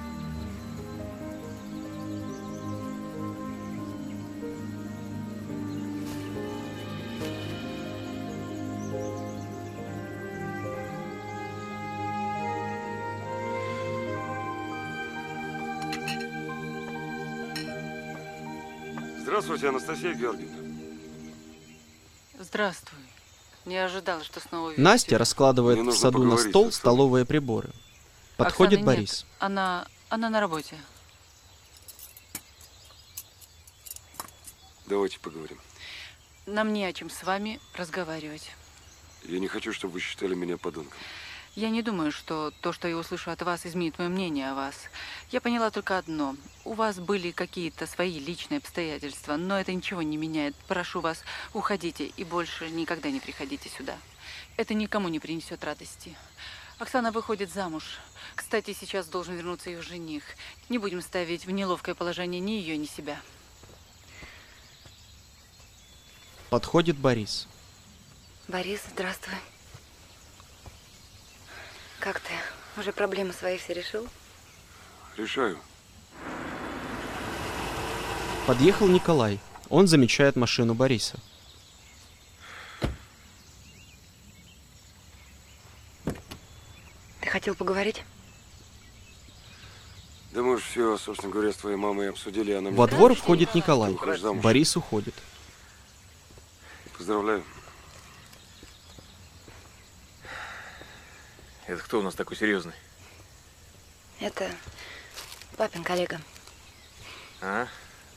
Здравствуйте, Анастасия Георгиевна. Здравствуй. Не ожидала, что снова увижу Настя тебя. раскладывает Мне в нужно саду на поговорить стол с Оксаной. столовые приборы. Подходит Оксаны нет. Борис. Она, она на работе. Давайте поговорим. Нам не о чем с вами разговаривать. Я не хочу, чтобы вы считали меня подонком. Я не думаю, что то, что я услышу от вас, изменит мое мнение о вас. Я поняла только одно. У вас были какие-то свои личные обстоятельства, но это ничего не меняет. Прошу вас, уходите и больше никогда не приходите сюда. Это никому не принесет радости. Оксана выходит замуж. Кстати, сейчас должен вернуться ее жених. Не будем ставить в неловкое положение ни ее, ни себя. Подходит Борис. Борис, здравствуй. Как ты? Уже проблемы свои все решил? Решаю. Подъехал Николай. Он замечает машину Бориса. Ты хотел поговорить? Да мы уж все, собственно говоря, с твоей мамой обсудили, она мне... Во двор входит Николай. Выходишь замуж. Борис уходит. Поздравляю. Это кто у нас такой серьезный? Это папин коллега. А?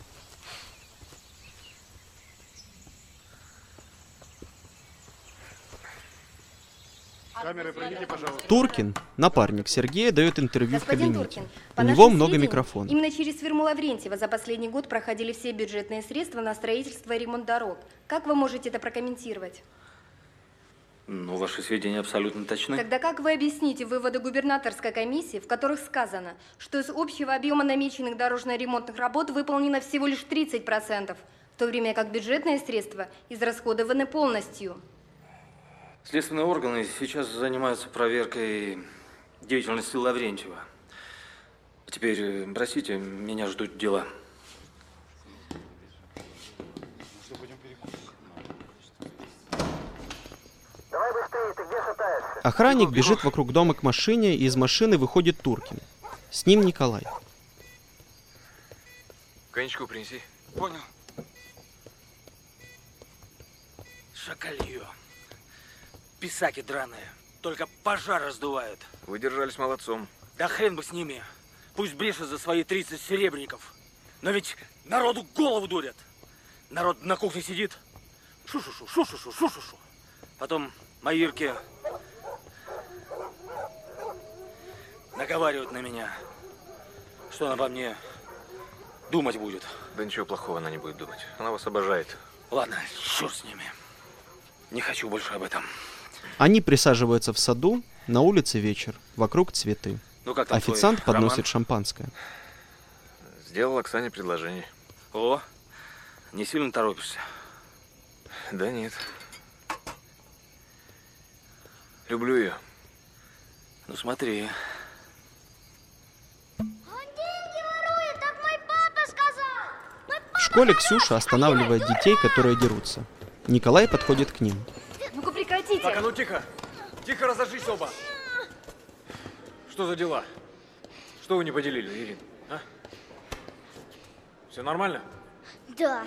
Камеры пройдите, пожалуйста. Туркин, напарник Сергея, дает интервью Господин в кабинете. Туркин, У по него нашим много сведениям, микрофонов. Именно через фирму Лаврентьева за последний год проходили все бюджетные средства на строительство и ремонт дорог. Как вы можете это прокомментировать? Ну, ваши сведения абсолютно точны. Тогда как вы объясните выводы губернаторской комиссии, в которых сказано, что из общего объема намеченных дорожно-ремонтных работ выполнено всего лишь тридцать процентов, в то время как бюджетные средства израсходованы полностью? Следственные органы сейчас занимаются проверкой деятельности Лаврентьева. Теперь, простите, меня ждут дела. Давай быстрее, ты где шатаешься? Охранник бежит вокруг дома к машине, и из машины выходит Туркин. С ним Николай. Коньячку принеси. Понял. Шакалье. Писаки драные. Только пожар раздувают. Вы держались молодцом. Да хрен бы с ними. Пусть брешут за свои тридцать серебряников. Но ведь народу голову дурят. Народ на кухне сидит. Шу-шу-шу, шу-шу-шу, шу-шу-шу. Потом мои Ирки наговаривают на меня, что она обо мне думать будет. Да ничего плохого она не будет думать. Она вас обожает. Ладно, черт с ними. Не хочу больше об этом. Они присаживаются в саду, на улице вечер, вокруг цветы. Ну, как там Официант твой подносит роман? шампанское. Сделал Оксане предложение. О, не сильно торопишься? Да нет. Люблю ее. Ну смотри. В школе Ксюша останавливает детей, которые дерутся. Николай подходит к ним. Ну-ка прекратите! Так, а ну тихо! Тихо разожгись оба! Что за дела? Что вы не поделили, Ирин? А? Все нормально? Да.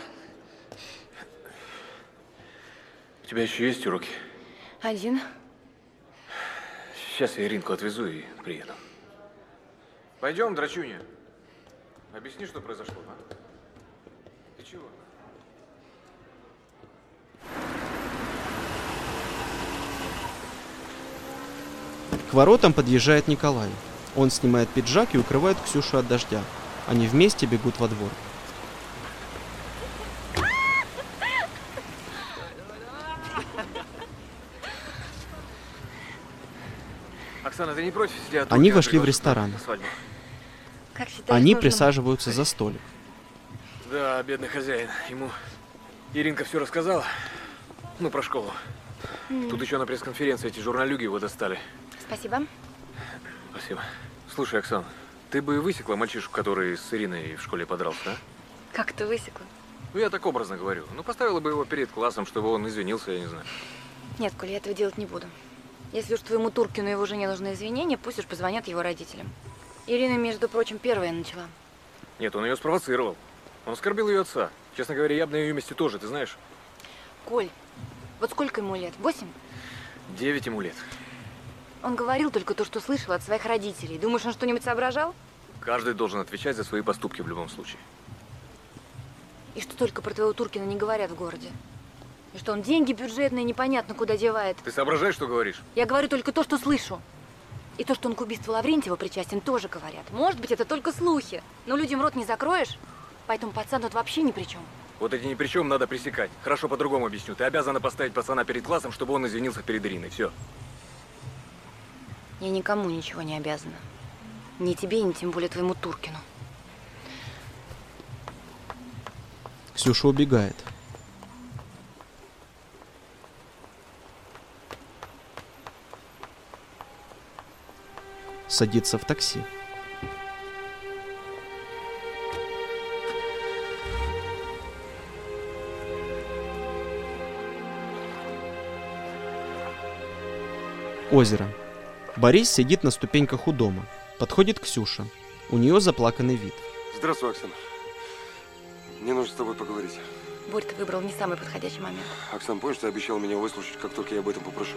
У тебя еще есть уроки? Один. Сейчас я Иринку отвезу и приеду. Пойдем, драчуня. Объясни, что произошло, а? Ты чего? К воротам подъезжает Николай. Он снимает пиджак и укрывает Ксюшу от дождя. Они вместе бегут во двор. Оксана, ты не против, если я Они Туркина вошли в приглашу ресторан. на свадьбу? Как считаешь, Они нужно? присаживаются за столик. Да, бедный хозяин. Ему Иринка все рассказала. Ну, про школу. М. Тут еще на пресс-конференции эти журналюги его достали. Спасибо. Спасибо. Слушай, Оксана, ты бы высекла мальчишку, который с Ириной в школе подрался, да? Как ты высекла? Ну, я так образно говорю. Ну, поставила бы его перед классом, чтобы он извинился, я не знаю. Нет, Коля, я этого делать не буду. Если уж твоему Туркину и его жене нужны извинения, пусть уж позвонят его родителям. Ирина, между прочим, первая начала. Нет, он ее спровоцировал. Он оскорбил ее отца. Честно говоря, я бы на ее месте тоже, ты знаешь. Коль, вот сколько ему лет? Восемь? Девять ему лет. Он говорил только то, что слышал от своих родителей. Думаешь, он что-нибудь соображал? Каждый должен отвечать за свои поступки в любом случае. И что только про твоего Туркина не говорят в городе. И что он деньги бюджетные непонятно куда девает. Ты соображаешь, что говоришь? Я говорю только то, что слышу. И то, что он к убийству Лаврентьева причастен, тоже говорят. Может быть, это только слухи. Но людям рот не закроешь. Поэтому пацан тут вообще ни при чем. Вот эти ни при чем надо пресекать. Хорошо, по-другому объясню. Ты обязана поставить пацана перед классом, чтобы он извинился перед Ириной. Все. Я никому ничего не обязана. Ни тебе, ни тем более твоему Туркину. Ксюша убегает. садится в такси. Озеро. Борис сидит на ступеньках у дома. Подходит Ксюша. У нее заплаканный вид. Здравствуй, Оксана. Мне нужно с тобой поговорить. Борь, ты выбрал не самый подходящий момент. Оксан, помнишь, ты обещал меня выслушать, как только я об этом попрошу?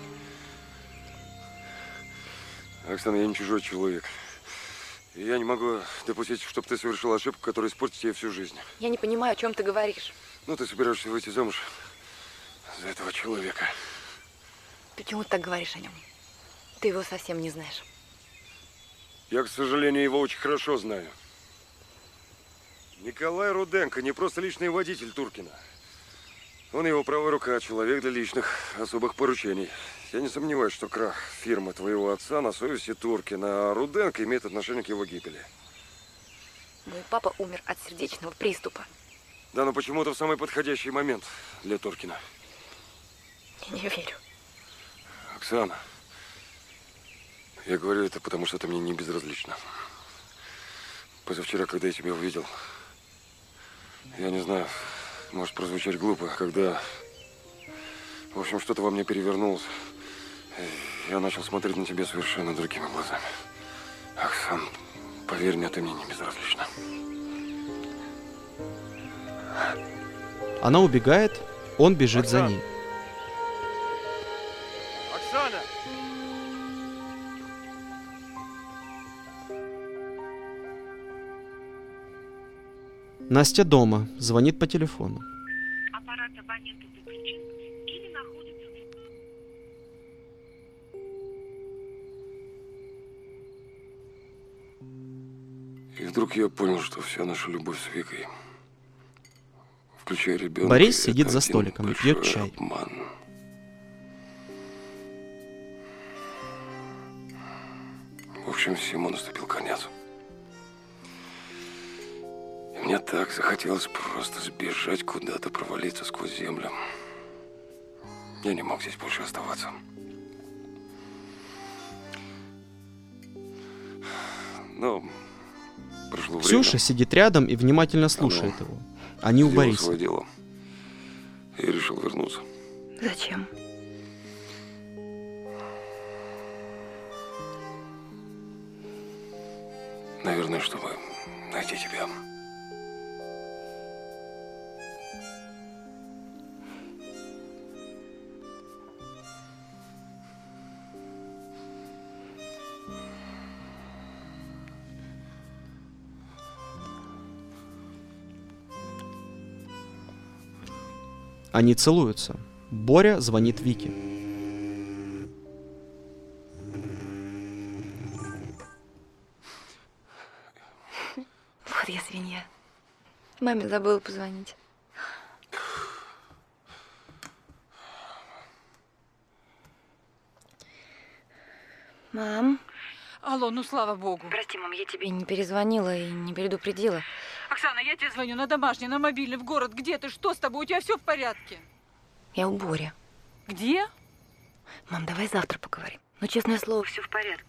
Оксана, я не чужой человек. И я не могу допустить, чтобы ты совершила ошибку, которая испортит тебе всю жизнь. Я не понимаю, о чем ты говоришь. Ну, ты собираешься выйти замуж за этого человека. Почему ты так говоришь о нем? Ты его совсем не знаешь. Я, к сожалению, его очень хорошо знаю. Николай Руденко не просто личный водитель Туркина. Он его правая рука, человек для личных особых поручений. Я не сомневаюсь, что крах фирмы твоего отца на совести Туркина, а Руденко имеет отношение к его гибели. Мой папа умер от сердечного приступа. Да, но почему-то в самый подходящий момент для Туркина. Я не верю. Оксана, я говорю это, потому что ты мне не безразлична. Позавчера, когда я тебя увидел, я не знаю, может прозвучать глупо, когда, в общем, что-то во мне перевернулось. Я начал смотреть на тебя совершенно другими глазами. Оксан, поверь мне, ты мне не безразлична. Она убегает, он бежит Оксан. за ней. Оксана! Настя дома, звонит по телефону. Аппарат абонента выключен или находится И вдруг я понял, что вся наша любовь с Викой, включая ребенка, Борис сидит это за один столиком и пьет большой чай. обман. В общем, всему наступил конец. И мне так захотелось просто сбежать куда-то, провалиться сквозь землю. Я не мог здесь больше оставаться. Но прошло время. Ксюша сидит рядом и внимательно слушает его. Они у Сделал Бориса. свое дело. И решил вернуться. Зачем? Наверное, чтобы найти тебя. Они целуются. Боря звонит Вике. Вот я свинья. Маме забыла позвонить. Мам. Алло, ну слава богу. Прости, мам, я тебе не перезвонила и не предупредила. Оксана, я тебе звоню на домашний, на мобильный, в город. Где ты? Что с тобой? У тебя все в порядке? Я у Боря. Где? Мам, давай завтра поговорим. Ну, честное слово, все в порядке.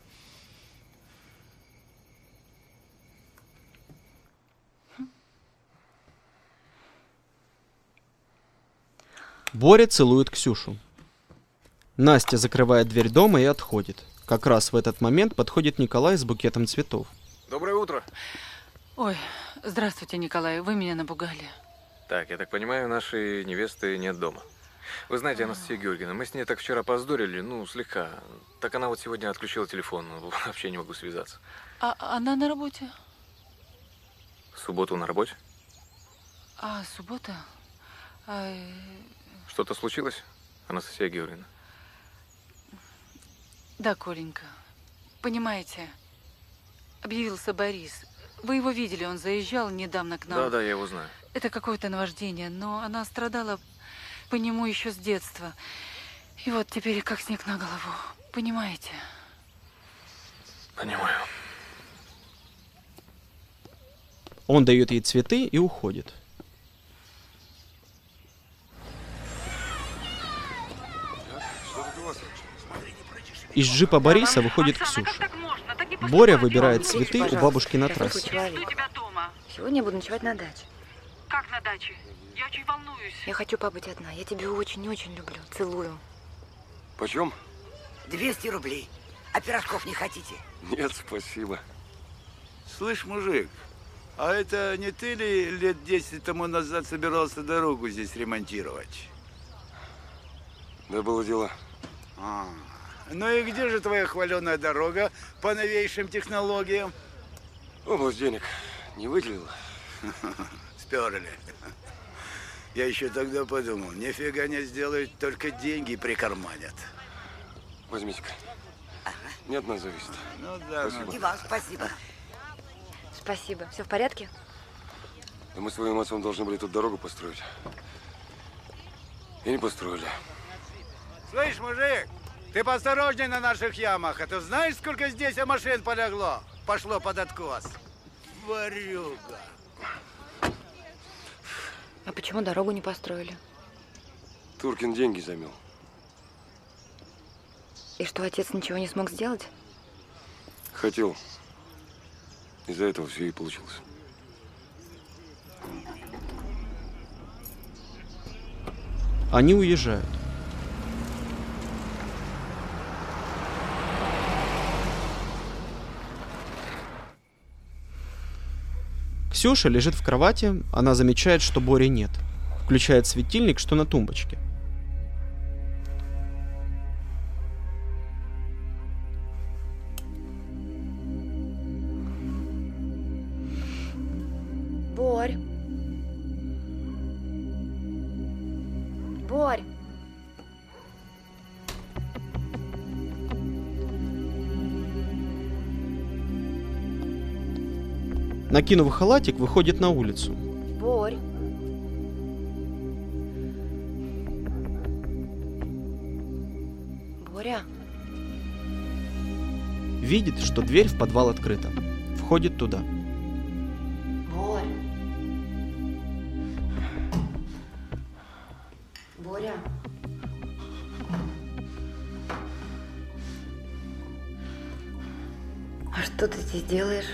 Боря целует Ксюшу. Настя закрывает дверь дома и отходит. Как раз в этот момент подходит Николай с букетом цветов. Доброе утро. Ой, здравствуйте, Николай. Вы меня напугали. Так, я так понимаю, нашей невесты нет дома. Вы знаете, Анастасия Георгиевна, мы с ней так вчера поздорили, ну, слегка. Так она вот сегодня отключила телефон, вообще не могу связаться. А она на работе? В субботу на работе? А, суббота? А... Что-то случилось, Анастасия Георгиевна? Да, Коленька. Понимаете, объявился Борис. Вы его видели, он заезжал недавно к нам. Да, да, я его знаю. Это какое-то наваждение, но она страдала по нему еще с детства. И вот теперь как снег на голову. Понимаете? Понимаю. Он дает ей цветы и уходит. Из джипа Бориса выходит Ксюша. Боря выбирает цветы у бабушки на трассе. Сегодня я буду ночевать на даче. Как на даче? Я очень волнуюсь. Я хочу побыть одна. Я тебя очень-очень люблю. Целую. Почем? двести рублей. А пирожков не хотите? Нет, спасибо. Слышь, мужик, а это не ты ли лет десять тому назад собирался дорогу здесь ремонтировать? Да, было дело. А, ну и где же твоя хваленая дорога по новейшим технологиям? Область денег не выделила. Сперли. Я еще тогда подумал, нифига не сделают, только деньги прикарманят. Возьмите-ка. Не от нас зависит. Ну да. Спасибо. И вам спасибо. Спасибо. Все в порядке? Да мы с своим отцом должны были тут дорогу построить. И не построили. Слышь, мужик, ты поосторожней на наших ямах. А ты знаешь, сколько здесь машин полегло? Пошло под откос. Ворюга. А почему дорогу не построили? Туркин деньги замел. И что, отец ничего не смог сделать? Хотел. Из-за этого все и получилось. Они уезжают. Ксюша лежит в кровати, она замечает, что Бори нет. Включает светильник, что на тумбочке. Борь. Борь. Накинув халатик, выходит на улицу. Борь. Боря. Видит, что дверь в подвал открыта. Входит туда. Борь. Боря. А что ты здесь делаешь?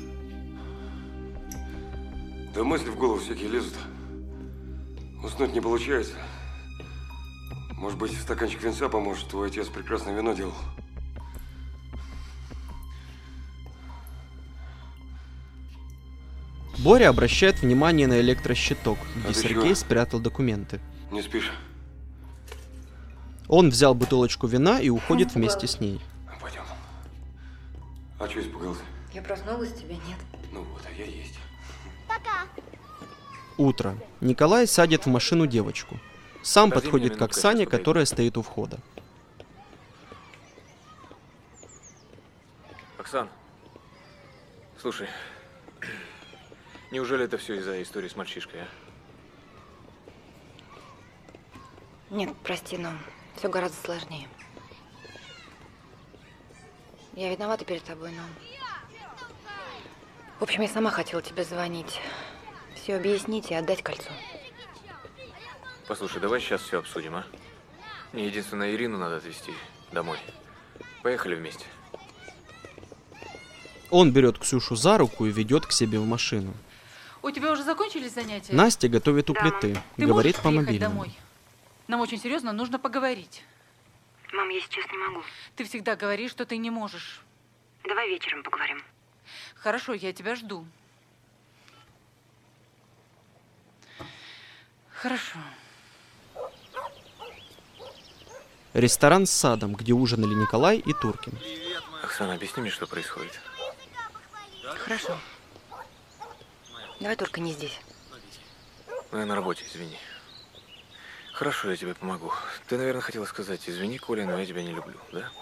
Да мысли в голову всякие лезут. Уснуть не получается. Может быть, стаканчик винца поможет? Твой отец прекрасное вино делал. Боря обращает внимание на электрощиток, где А ты Сергей чего? спрятал документы. Не спишь? Он взял бутылочку вина и уходит вместе с ней. Пойдем. А что испугался? Я проснулась, тебя нет. Ну вот, а я есть. Пока. Утро. Николай садит в машину девочку. Сам Подожди подходит мне к минутку, Оксане, я сейчас которая стоит у входа. Оксан, слушай, неужели это все из-за истории с мальчишкой, а? Нет, прости, но все гораздо сложнее. Я виновата перед тобой, но... В общем, я сама хотела тебе звонить. Все объяснить и отдать кольцо. Послушай, давай сейчас все обсудим, а? Мне единственное, Ирину надо отвезти домой. Поехали вместе. Он берет Ксюшу за руку и ведет к себе в машину. У тебя уже закончились занятия? Настя готовит у плиты, Ты говорит можешь по приехать мобильному. домой? Нам очень серьезно нужно поговорить. Мам, я сейчас не могу. Ты всегда говоришь, что ты не можешь. Давай вечером поговорим. Хорошо, я тебя жду. Хорошо. Ресторан с садом, где ужинали Николай и Туркин. Оксана, объясни мне, что происходит. Хорошо. Давай только не здесь. Ну, я на работе, извини. Хорошо, я тебе помогу. Ты, наверное, хотела сказать, извини, Коля, но я тебя не люблю, да?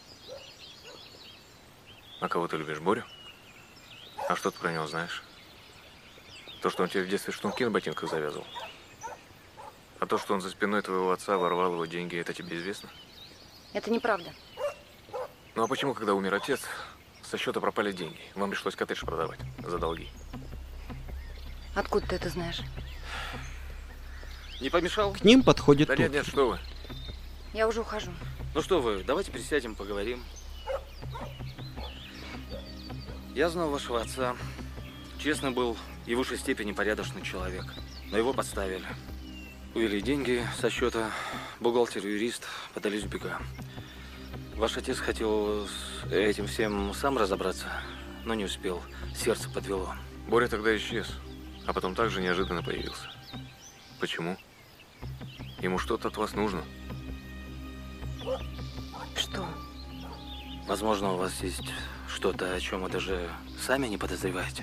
А кого ты любишь, Борю? А что ты про него знаешь? То, что он тебе в детстве шнурки на ботинках завязывал? А то, что он за спиной твоего отца ворвал его деньги, это тебе известно? Это неправда. Ну а почему, когда умер отец, со счета пропали деньги? Вам пришлось коттедж продавать за долги. Откуда ты это знаешь? Не помешал? К ним подходит Да нет, Туркин. нет, что вы. Я уже ухожу. Ну что вы, давайте присядем, поговорим. Я знал вашего отца. Честно, был и в высшей степени порядочный человек. Но его подставили. Увели деньги со счета. Бухгалтер и юрист подались в бега. Ваш отец хотел с этим всем сам разобраться, но не успел. Сердце подвело. Боря тогда исчез, а потом также неожиданно появился. Почему? Ему что-то от вас нужно. Что? Возможно, у вас есть что-то, о чем вы даже сами не подозреваете.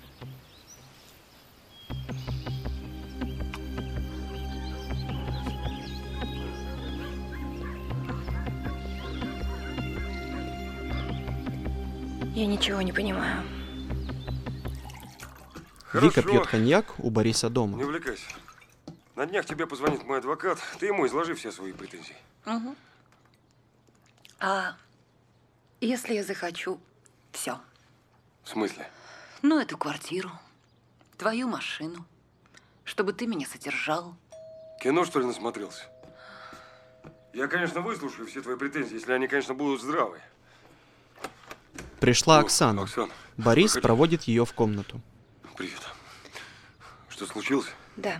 Я ничего не понимаю. Вика пьет коньяк у Бориса дома. Не увлекайся. На днях тебе позвонит мой адвокат. Ты ему изложи все свои претензии. Угу. А если я захочу все? В смысле? Ну, эту квартиру, твою машину, чтобы ты меня содержал. Кино, что ли, насмотрелся? Я, конечно, выслушаю все твои претензии, если они, конечно, будут здравые. Пришла О, Оксана. Оксана. Борис Проходи. проводит ее в комнату. Привет. Что случилось? Да.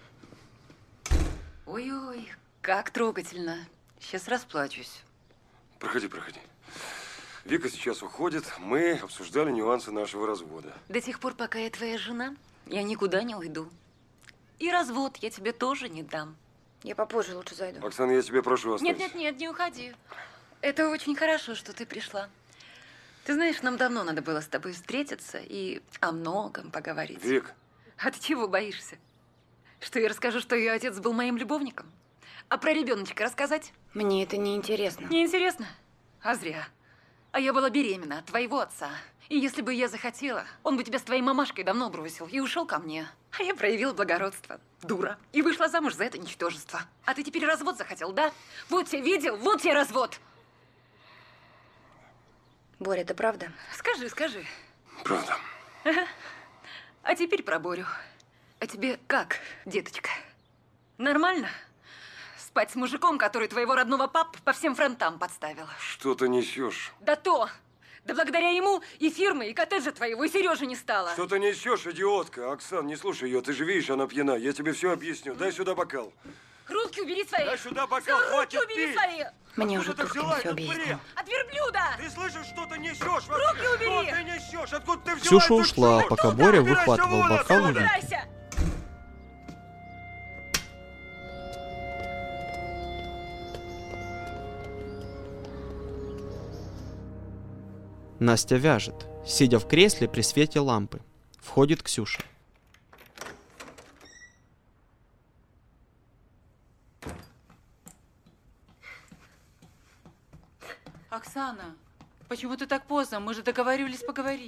Ой-ой, как трогательно. Сейчас расплачусь. Проходи, проходи. Вика сейчас уходит. Мы обсуждали нюансы нашего развода. До тех пор, пока я твоя жена, я никуда не уйду. И развод я тебе тоже не дам. Я попозже лучше зайду. Оксана, я тебя прошу остаться. Нет, нет, нет, не уходи. Это очень хорошо, что ты пришла. Ты знаешь, нам давно надо было с тобой встретиться и о многом поговорить. Вик. А ты чего боишься? Что я расскажу, что ее отец был моим любовником? А про ребеночка рассказать? Мне это не интересно. Не интересно? А зря. А я была беременна от твоего отца. И если бы я захотела, он бы тебя с твоей мамашкой давно бросил и ушел ко мне. А я проявила благородство. Дура. И вышла замуж за это ничтожество. А ты теперь развод захотел, да? Вот тебе видел, вот тебе развод. Боря, это правда? Скажи, скажи. Правда. Ага. А теперь про Борю. А тебе как, деточка? Нормально? Спать с мужиком, который твоего родного папу по всем фронтам подставил. Что ты несешь? Да то! Да благодаря ему и фирмы, и коттеджа твоего, и Сережи не стало. Что ты несешь, идиотка? Оксан, не слушай ее. Ты же видишь, она пьяна. Я тебе все объясню. Дай сюда бокал. Руки убери свои! Дай сюда бокал, Руки хватит убери пить! свои! Мне Откуда уже ты Туркин взяла все этот объяснил. бред? От верблюда! Ты слышишь, что ты несешь вообще? Руки убери! Что ты несешь? Откуда ты взяла Ксюша эту ушла, чушь? пока Боря Убирайся выхватывал вон бокал у отсюда! Вики. Убирайся! Настя вяжет, сидя в кресле при свете лампы. Входит Ксюша. Оксана, почему ты так поздно? Мы же договаривались поговорить.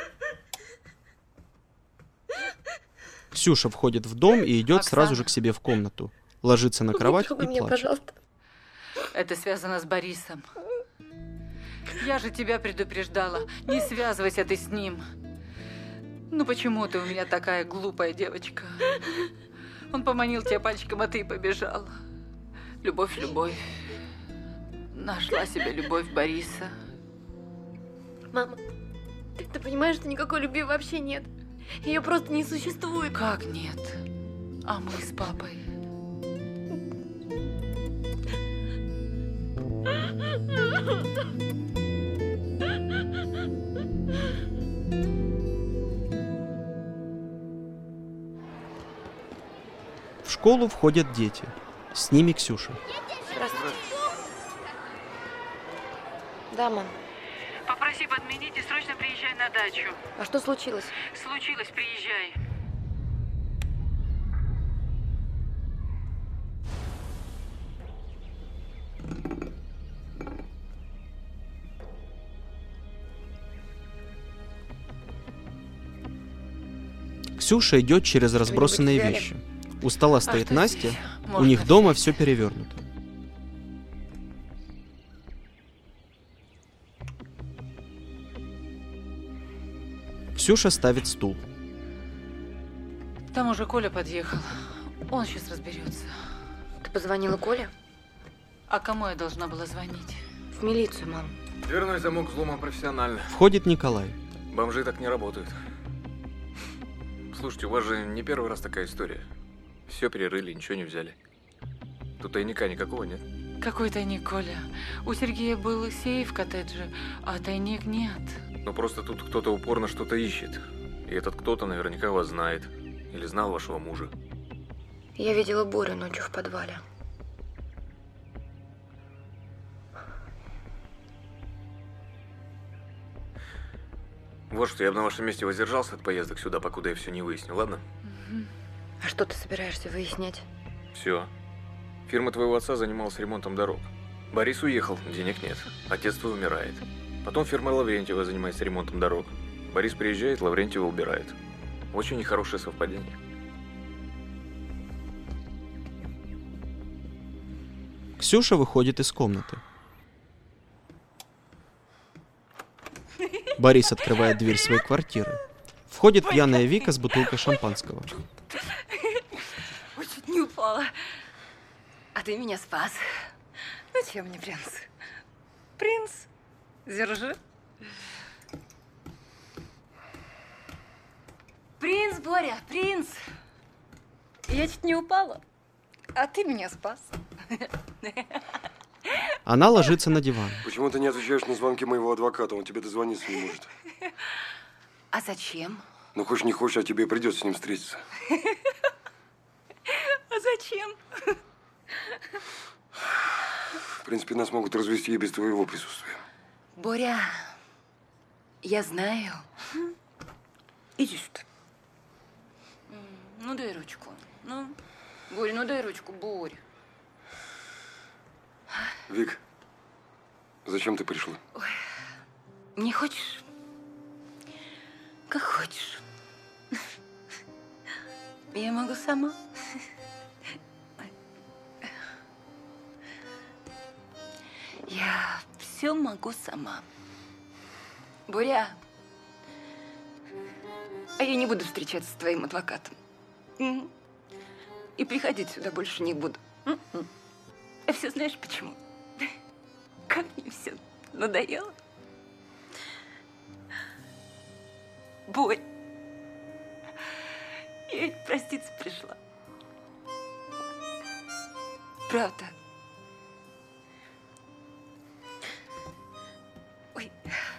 Ксюша входит в дом и идет Оксана. сразу же к себе в комнату. Ложится на кровать Не трогай и меня, плачет. пожалуйста. Это связано с Борисом. Я же тебя предупреждала. Не связывайся ты с ним. Ну почему ты у меня такая глупая девочка? Он поманил тебя пальчиком, а ты побежала. Любовь, любовь. Нашла себе любовь Бориса. Мама, ты, ты понимаешь, что никакой любви вообще нет? Ее просто не существует. Как нет? А мы с папой? В школу входят дети. С ними Ксюша. Здравствуйте. Да, мам. Попроси подменить и срочно приезжай на дачу. А что случилось? Случилось, приезжай. Ксюша идет через разбросанные взяли? вещи. У стола стоит что Настя, здесь у можно них дома взять? все перевернуто. Ксюша ставит стул. Там уже Коля подъехал. Он сейчас разберется. Ты позвонила Коле? А кому я должна была звонить? В милицию, мам. Дверной замок взломан профессионально. Входит Николай. Бомжи так не работают. Слушайте, у вас же не первый раз такая история. Все перерыли, ничего не взяли. Тут тайника никакого нет. Какой тайник, Коля? У Сергея был сейф в коттедже, а тайник нет. Ну просто тут кто-то упорно что-то ищет. И этот кто-то наверняка вас знает. Или знал вашего мужа. Я видела Борю ночью в подвале. Вот что, я бы на вашем месте воздержался от поездок сюда, покуда я все не выясню, ладно? А что ты собираешься выяснять? Все. Фирма твоего отца занималась ремонтом дорог. Борис уехал, денег нет. Отец твой умирает. Потом фирма Лаврентьева занимается ремонтом дорог. Борис приезжает, Лаврентьева убирает. Очень нехорошее совпадение. Ксюша выходит из комнаты. Борис открывает дверь своей квартиры. Входит пьяная Вика с бутылкой шампанского. Ой, чуть не упала. А ты меня спас. Ну, чем мне принц? Принц, держи. Принц, Боря, принц. Я чуть не упала, а ты меня спас. Она ложится на диван. Почему ты не отвечаешь на звонки моего адвоката? Он тебе дозвониться не может. А зачем? Ну, хочешь не хочешь, а тебе придется с ним встретиться. А зачем? В принципе, нас могут развести и без твоего присутствия. Боря, я знаю. Иди сюда. Ну, дай ручку. Ну, Боря, ну дай ручку, Боря. Вик, зачем ты пришла? Ой, не хочешь? Как хочешь. Я могу сама. Я все могу сама. Боря, а я не буду встречаться с твоим адвокатом. И приходить сюда больше не буду. А все знаешь почему? Как мне все надоело. Борь, я ведь проститься пришла. Правда. Ой.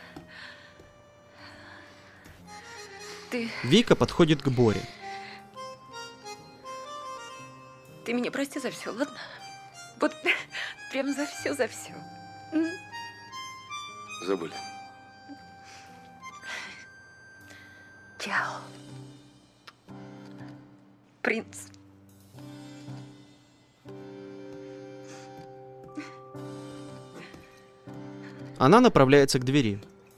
Ты... Вика подходит к Боре. Ты меня прости за все, ладно? Вот прям за все, за все. Забыли. Чао. Принц. Она направляется к двери.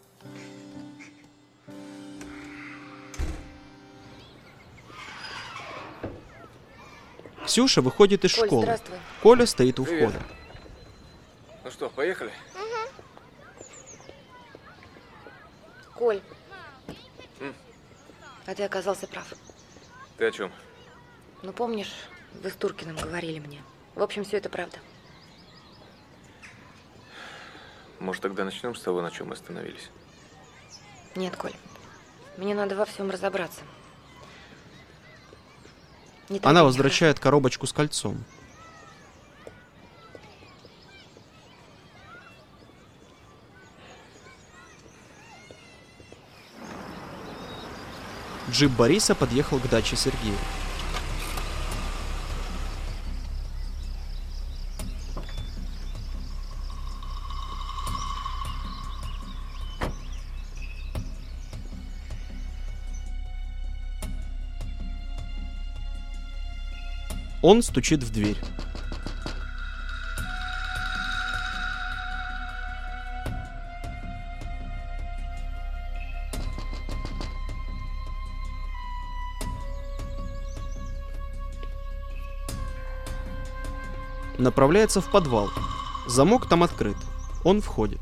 Ксюша выходит из Коль, школы. здравствуй. Коля стоит у Привет. входа. Ну что, поехали? Коль, М? а ты оказался прав. Ты о чем? Ну, помнишь, вы с Туркиным говорили мне. В общем, все это правда. Может, тогда начнем с того, на чем мы остановились? Нет, Коль, мне надо во всем разобраться. Не Она торопись, возвращает коробочку с кольцом. Джип Бориса подъехал к даче Сергея. Он стучит в дверь. Направляется в подвал. Замок там открыт. Он входит.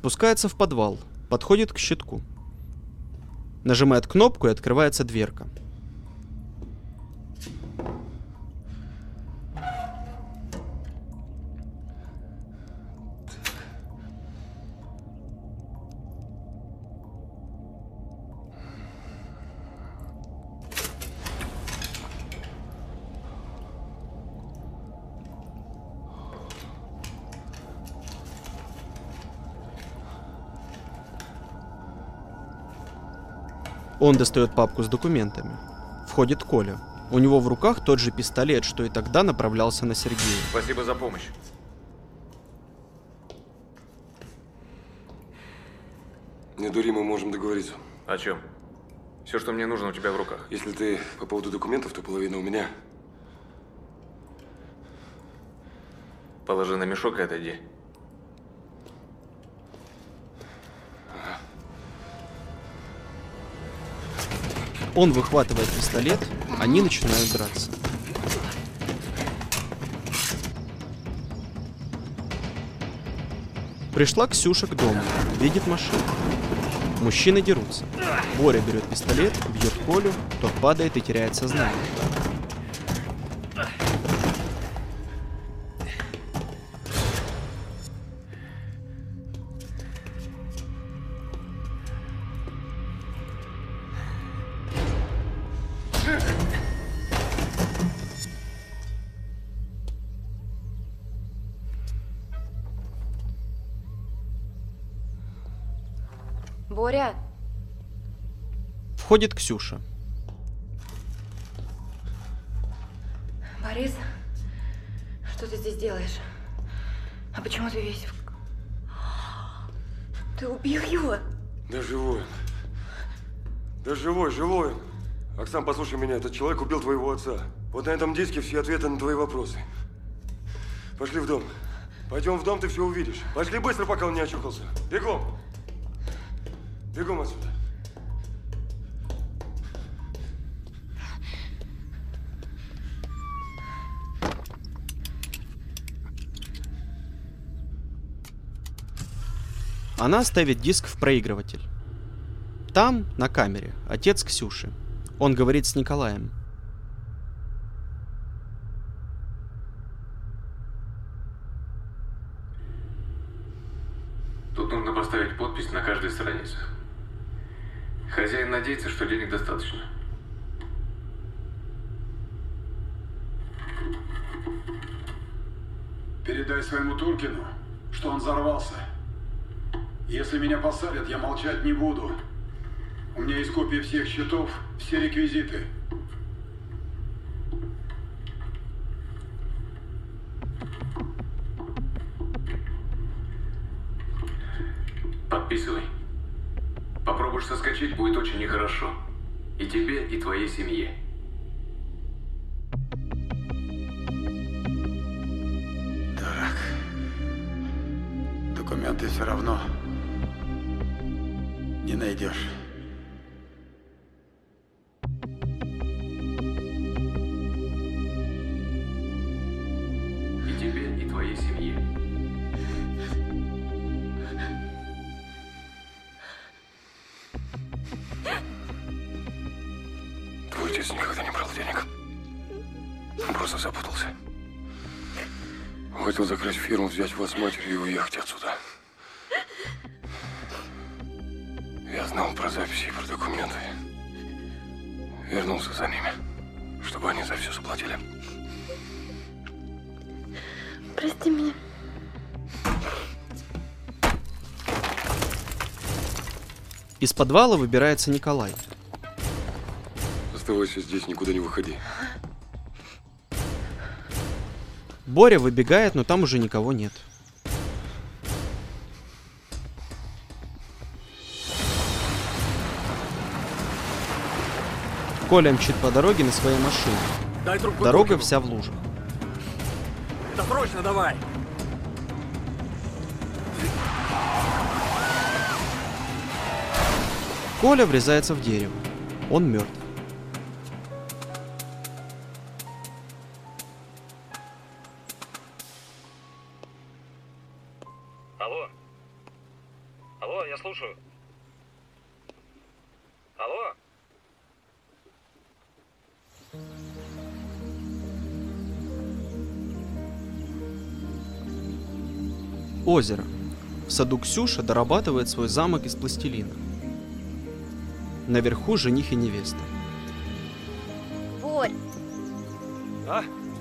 Спускается в подвал, подходит к щитку. Нажимает кнопку, и открывается дверка. Он достает папку с документами. Входит Коля. У него в руках тот же пистолет, что и тогда направлялся на Сергея. Спасибо за помощь. Не дури, мы можем договориться. О чем? Все, что мне нужно, у тебя в руках. Если ты по поводу документов, то половина у меня. Положи на мешок и отойди. Он выхватывает пистолет, они начинают драться. Пришла Ксюша к дому, видит машину. Мужчины дерутся. Боря берет пистолет, бьет Колю, тот падает и теряет сознание. Боря, Входит Ксюша. Борис, что ты здесь делаешь? А почему ты весь в... Ты убил его? Да живой он. Да живой, живой он. Оксан, послушай меня, этот человек убил твоего отца. Вот на этом диске все ответы на твои вопросы. Пошли в дом. Пойдем в дом, ты все увидишь. Пошли быстро, пока он не очухался. Бегом. Бегом отсюда. Она ставит диск в проигрыватель. Там, на камере, отец Ксюши. Он говорит с Николаем. Тут нужно поставить подпись на каждой странице. Хозяин надеется, что денег достаточно. Передай своему Туркину, что он взорвался. Если меня посадят, я молчать не буду. У меня есть копии всех счетов, все реквизиты. Подписывай. Попробуешь соскочить, будет очень нехорошо. И тебе, и твоей семье. Так. Документы все равно не найдешь. И тебе, и твоей семье. Твой отец никогда не брал денег. Он просто запутался. Хотел закрыть фирму, взять вас с матерью и уехать отсюда. Я знал про записи и про документы. Вернулся за ними, чтобы они за все заплатили. Прости меня. Из подвала выбирается Николай. Оставайся здесь, никуда не выходи. Боря выбегает, но там уже никого нет. Коля мчит по дороге на своей машине. Дай трубку Дорога Туркину. вся в лужах. Да срочно давай! Коля врезается в дерево. Он мертв. Алло? Алло? Озеро. В саду Ксюша дорабатывает свой замок из пластилина. Наверху жених и невеста. Борь, А?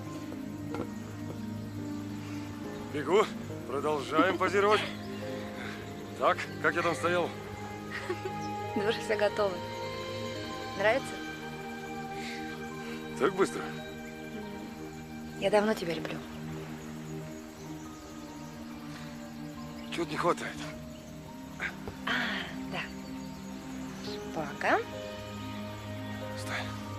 Бегу. Продолжаем позировать. Так, как я там стоял? Душ все готовы. Нравится? Так быстро? Я давно тебя люблю. Чего-то не хватает. А, да. Шпага. Стой.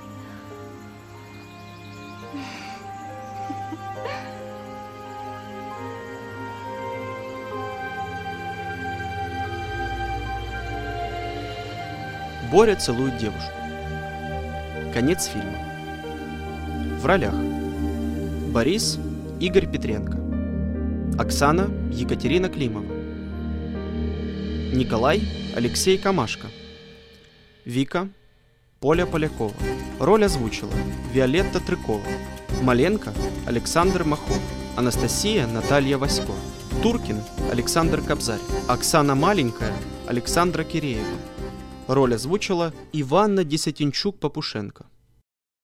Боря целует девушку. Конец фильма. В ролях: Борис – Игорь Петренко, Оксана – Екатерина Климова, Николай – Алексей Камашко, Вика – Поля Полякова. Роль озвучила Виолетта Трыкова, Маленко – Александр Махов, Анастасия – Наталья Васько, Туркин – Александр Кобзарь, Оксана Маленькая – Александра Киреева. Роль озвучила Иванна Десятинчук-Попушенко.